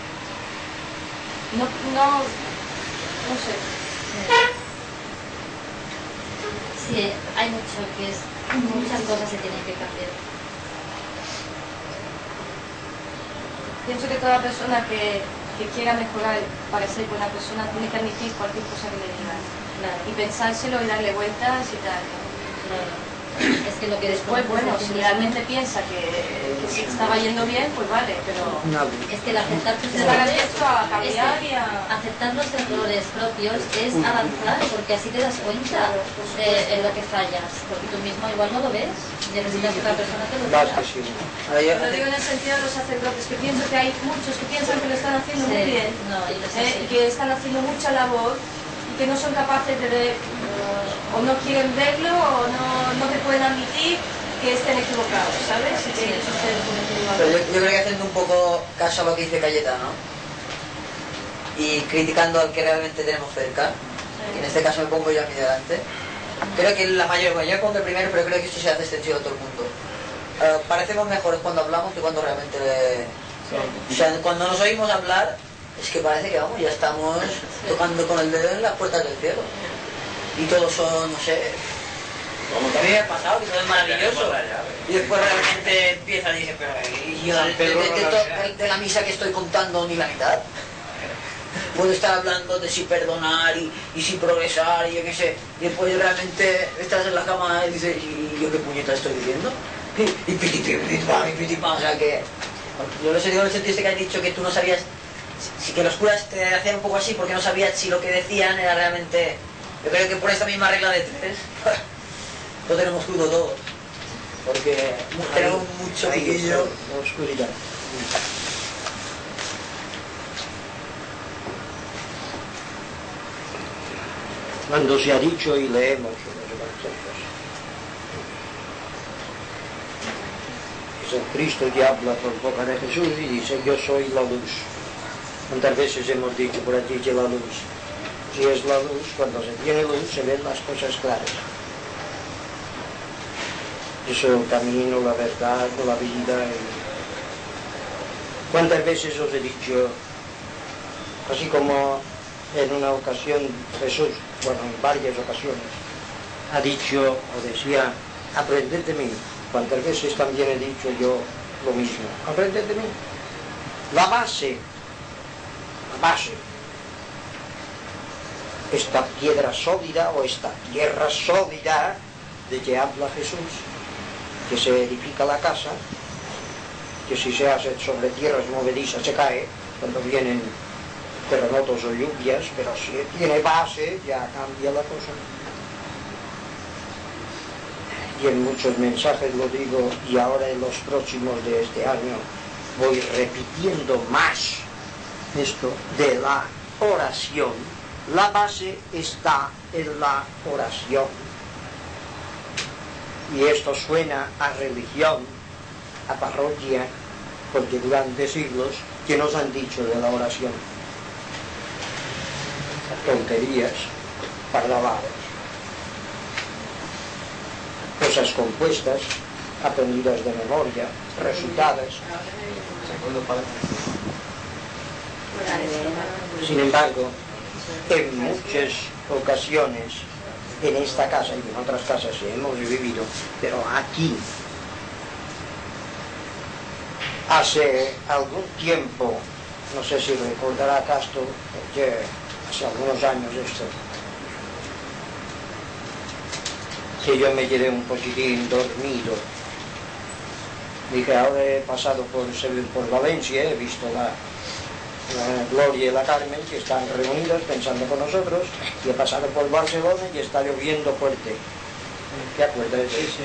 no, no, no sé. Sí, hay mucho que es, muchas cosas se tienen que cambiar. Pienso que toda persona que, que quiera mejorar para ser buena persona tiene que admitir cualquier cosa que le digan. Claro. Y pensárselo y darle vueltas y tal. Claro. Es que lo que después, bueno, si realmente piensa que, que si estaba yendo bien, pues vale, pero... No. Es que el aceptar tus errores, a cambiar y a... aceptar los errores propios es avanzar, porque así te das cuenta de en lo que fallas, porque tú mismo igual no lo ves, necesitas otra persona que lo vea. Lo digo en el sentido de los sacerdotes, que pienso que hay muchos que piensan que lo están haciendo sí. muy bien, no, y, eh, y que están haciendo mucha labor, y que no son capaces de ver, uh, o no quieren verlo, o no, no te pueden admitir que estén equivocados, ¿sabes? Y que ellos estén equivocados. Pero yo, yo creo que haciendo un poco caso a lo que dice Cayetano, y criticando al que realmente tenemos cerca, sí. En este caso me pongo yo aquí delante, creo que la mayoría, bueno, yo me pongo el primero, pero creo que esto se hace extensivo a todo el mundo. Uh, parecemos mejores cuando hablamos que cuando realmente... Sí. O sea, cuando nos oímos hablar, es que parece que vamos, ya estamos tocando con el dedo en las puertas del cielo. Y todos son, no sé, Como que a mí me ha pasado, que todo es maravilloso. Y después realmente empieza y dice, pero y yo de, de, de, de, de la misa que estoy contando ni la mitad. Puedo estar hablando de si perdonar y, y si progresar y yo qué sé. Y después realmente estás en la cama y dices, ¿y yo qué puñeta estoy diciendo? Y, y piti, piti, piti, pam, y piti, pam. O sea que... Yo no sé, digo, en el sentido este que has dicho que tú no sabías... Si que los curas te hacían un poco así porque no sabías si lo que decían era realmente... Yo creo que por esta misma regla de tres... Lo tenemos crudo todos. Porque tenemos mucho piquillo. La oscuridad. Cuando se ha dicho y leemos los evangelios, Jesucristo que habla por boca de Jesús y dice, yo soy la luz. ¿Cuántas veces hemos dicho por aquí que la luz? Si es la luz, cuando se tiene luz se ven las cosas claras. Eso es el camino, la verdad, la vida. Y... ¿Cuántas veces os he dicho, así como en una ocasión Jesús, bueno, en varias ocasiones, ha dicho o decía, aprended de mí? ¿Cuántas veces también he dicho yo lo mismo? Aprended de mí. La base, la base, esta piedra sólida o esta tierra sólida de que habla Jesús, que se edifica la casa, que si se hace sobre tierras movedizas se cae cuando vienen terremotos o lluvias, pero si tiene base ya cambia la cosa. Y en muchos mensajes lo digo, y ahora en los próximos de este año voy repitiendo más esto de la oración. La base está en la oración. Y esto suena a religión, a parroquia, porque durante siglos, ¿qué nos han dicho de la oración? Tonterías, pardaladas, cosas compuestas, aprendidas de memoria, resultadas. Sin embargo, en muchas ocasiones, en esta casa y en otras casas hemos vivido, pero aquí, hace algún tiempo, no sé si recordará Castro, porque hace algunos años esto, que yo me quedé un poquitín dormido. Dije, ahora he pasado por, por Valencia, he visto la, la Gloria y la Carmen, que están reunidas pensando con nosotros, y he pasado por Barcelona y está lloviendo fuerte. ¿Te acuerdas de eso?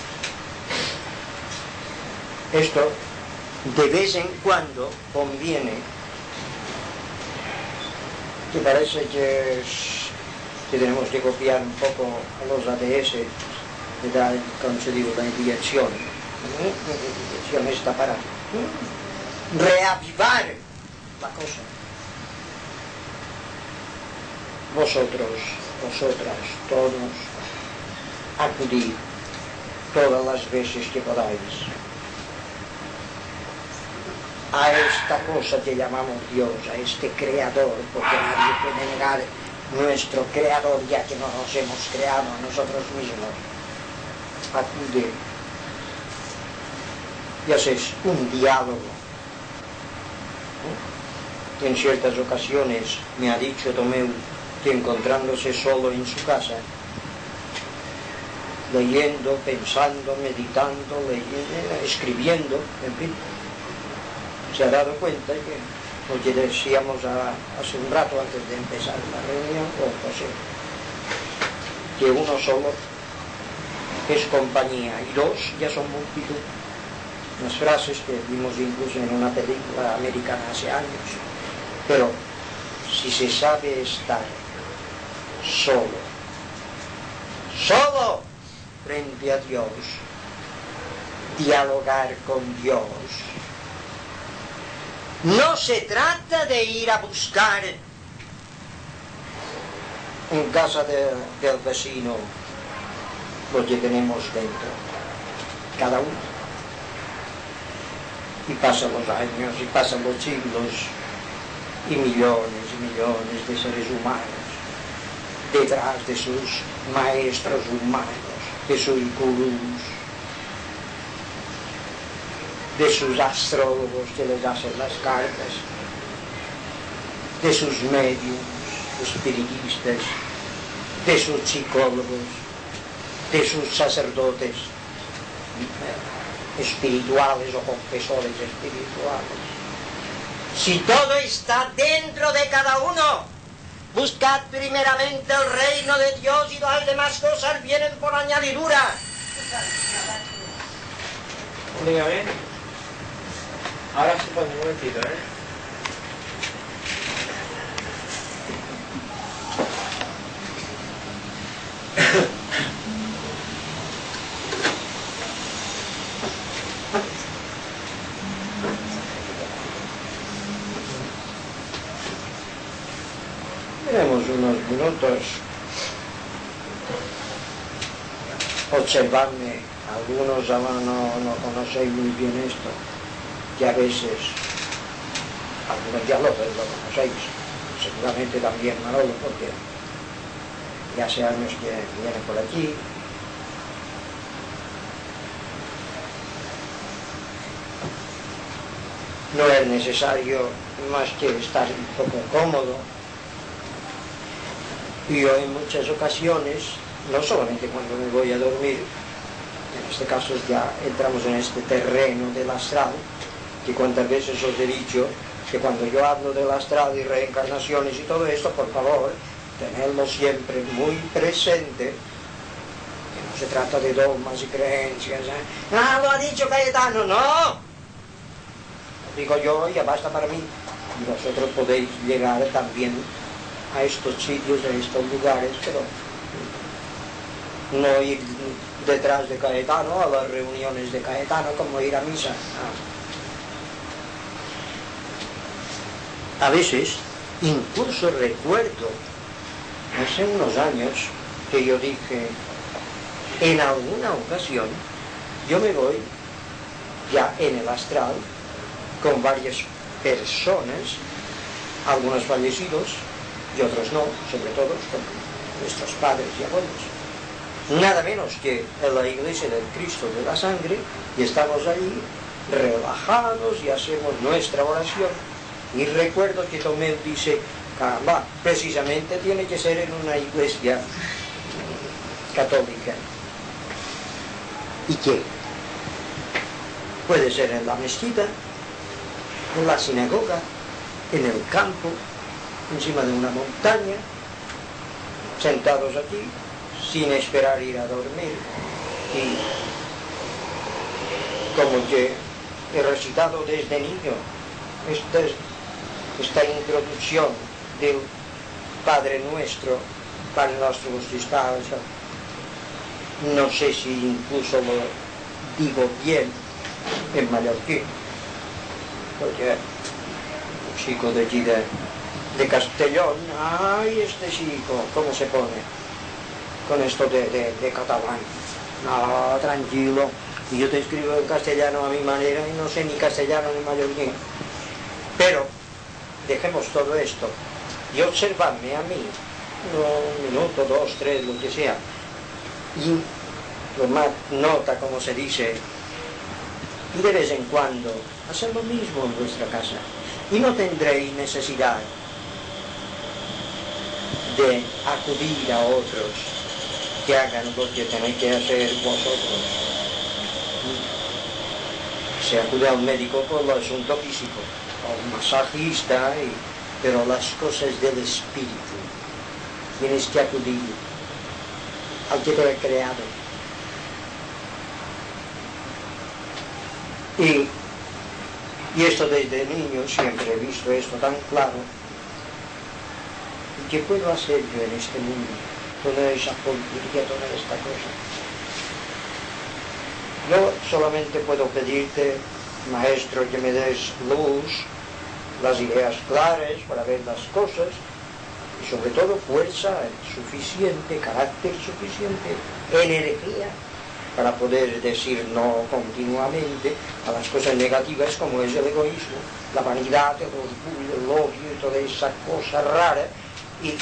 Esto, de vez en cuando, conviene, que parece que, es, que tenemos que copiar un poco a los A D S, que da, como se dice, la dirección, ¿eh? La dirección está para ¿eh? reavivar la cosa. Vosotros, vosotras, todos, acudid todas las veces que podáis a esta cosa que llamamos Dios, a este creador, porque nadie puede negar nuestro creador, ya que no nos hemos creado a nosotros mismos. Acude y haces un diálogo. ¿Eh? En ciertas ocasiones me ha dicho Tomeu que encontrándose solo en su casa, leyendo, pensando, meditando, leyendo, escribiendo, en fin, se ha dado cuenta que lo que decíamos a, hace un rato antes de empezar la reunión, o no sé, que uno solo es compañía y dos ya son multitud. Unas frases que vimos incluso en una película americana hace años. Pero si se sabe estar solo, solo frente a Dios, dialogar con Dios, no se trata de ir a buscar en casa de, del vecino lo que tenemos dentro, cada uno. Y pasan los años, y pasan los siglos, y millones y millones de seres humanos detrás de sus maestros humanos, de sus gurús, de sus astrólogos que les hacen las cartas, de sus médiums espiritistas, de sus psicólogos, de sus sacerdotes espirituales o confesores espirituales. Si todo está dentro de cada uno, buscad primeramente el reino de Dios y las demás cosas vienen por añadidura. Diga bien. Ahora sí, pues un momentito, ¿eh? Tenemos unos minutos. Observadme, algunos ahora no, no conocéis muy bien esto, que a veces, algunos ya lo, lo conocéis, seguramente también Manolo, porque ya hace años que viene por aquí. No es necesario más que estar un poco cómodo. Y yo en muchas ocasiones, no solamente cuando me voy a dormir, en este caso ya entramos en este terreno del astral, que cuántas veces os he dicho que cuando yo hablo del astral y reencarnaciones y todo esto, por favor, tenedlo siempre muy presente, que no se trata de dogmas y creencias. ¿eh? Ah, lo ha dicho Cayetano, no. Lo digo yo, ya basta para mí. Y vosotros podéis llegar también a estos sitios, a estos lugares, pero no ir detrás de Cayetano, a las reuniones de Cayetano, como ir a misa. No. A veces, incluso recuerdo, hace unos años, que yo dije, en alguna ocasión, yo me voy ya en el astral, con varias personas, algunos fallecidos, y otros no, sobre todo con nuestros padres y abuelos. Nada menos que en la iglesia del Cristo de la Sangre, y estamos allí relajados y hacemos nuestra oración. Y recuerdo que Tomé dice, caramba, precisamente tiene que ser en una iglesia católica. ¿Y qué? Puede ser en la mezquita, en la sinagoga, en el campo, encima de una montaña, sentados aquí, sin esperar ir a dormir. Y como que he recitado desde niño esta, esta introducción del Padre Nuestro, Padre Nuestro que está, no sé si incluso lo digo bien en mallorquín, porque un chico de allí de de Castellón, ay, este chico, ¿cómo se pone? Con esto de, de, de catalán. No, tranquilo, y yo te escribo en castellano a mi manera y no sé ni castellano ni mallorquín. Pero, dejemos todo esto y observadme a mí, un minuto, dos, tres, lo que sea, y tomad nota, como se dice, y de vez en cuando, haced lo mismo en vuestra casa, y no tendréis necesidad de acudir a otros que hagan lo que tenéis que hacer vosotros. Se acude a un médico por el asunto físico, a un masajista, y, pero las cosas del espíritu tienes que acudir al que te ha creado. Y, y esto desde niño siempre he visto esto tan claro. ¿Qué puedo hacer yo en este mundo? Toda esa porquería, toda esta cosa. Yo solamente puedo pedirte, maestro, que me des luz, las ideas claras para ver las cosas, y sobre todo fuerza suficiente, carácter suficiente, energía, para poder decir no continuamente a las cosas negativas como es el egoísmo, la vanidad, el orgullo, el odio y toda esa cosa rara, y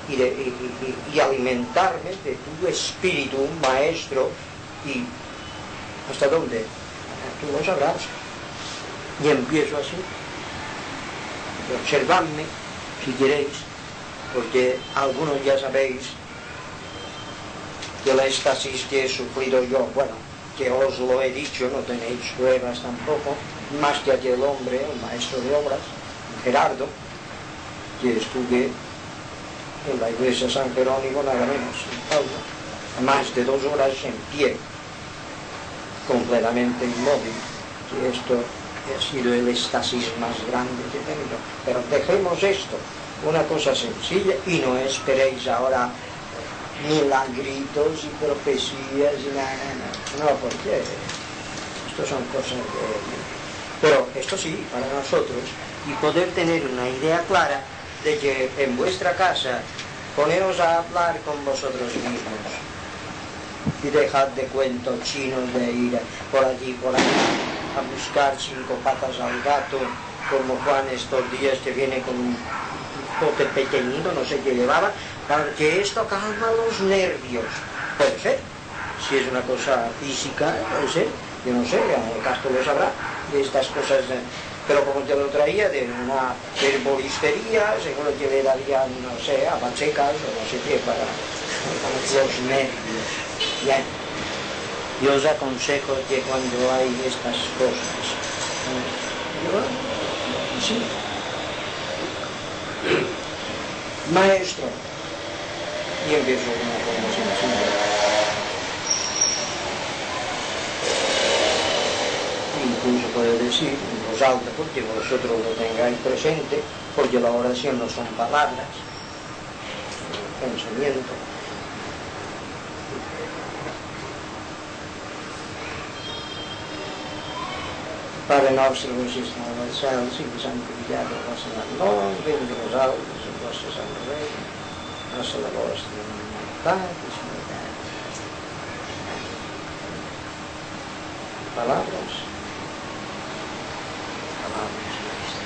y, de, y, y, y alimentarme de tu espíritu, maestro, y ¿hasta dónde? Tú lo sabrás. Y empiezo así. Observadme, si queréis, porque algunos ya sabéis que la éxtasis que he sufrido yo, bueno, que os lo he dicho, no tenéis pruebas tampoco, más que aquel hombre, el maestro de obras, Gerardo, que estuve en la iglesia San Jerónimo, nada menos, en Paula, más de dos horas en pie, completamente inmóvil, que esto ha sido el éxtasis más grande que he tenido. Pero dejemos esto, una cosa sencilla, y no esperéis ahora milagritos y profecías y nada, nada, no, porque esto son cosas de... Pero esto sí, para nosotros, y poder tener una idea clara de que en vuestra casa poneros a hablar con vosotros mismos y dejad de cuentos chinos de ir por allí, por allá, a buscar cinco patas al gato, como Juan estos días que viene con un pote pequeñito, no sé qué llevaba, para que esto calma los nervios. Puede ser, si es una cosa física, puede ser, yo no sé, Castro lo sabrá, de estas cosas, pero como te lo traía de una herboristería, seguro que le darían, no sé, abachecas o no sé qué, para, para los nervios. Bien, yo os aconsejo que cuando hay estas cosas, yo, sí, maestro, y empiezo una forma sencilla. Incluso puedo decir en voz alta, porque vosotros lo tengáis presente, porque la oración no son palabras, pensamiento. Padre nostro que estás nel cielo, sia santificato il vostro nome, venga a nosaltres il vostre santo reino, nostra la vostra volontà, che sia data. Palabras, palabras nuestras.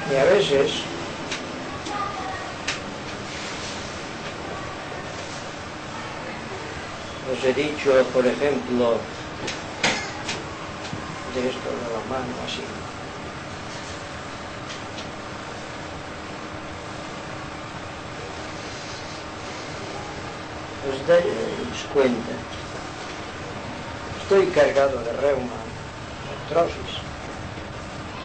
Y a veces os he dicho, por ejemplo, de esto de la mano así. Os dais cuenta. Estoy cargado de reuma, artrosis.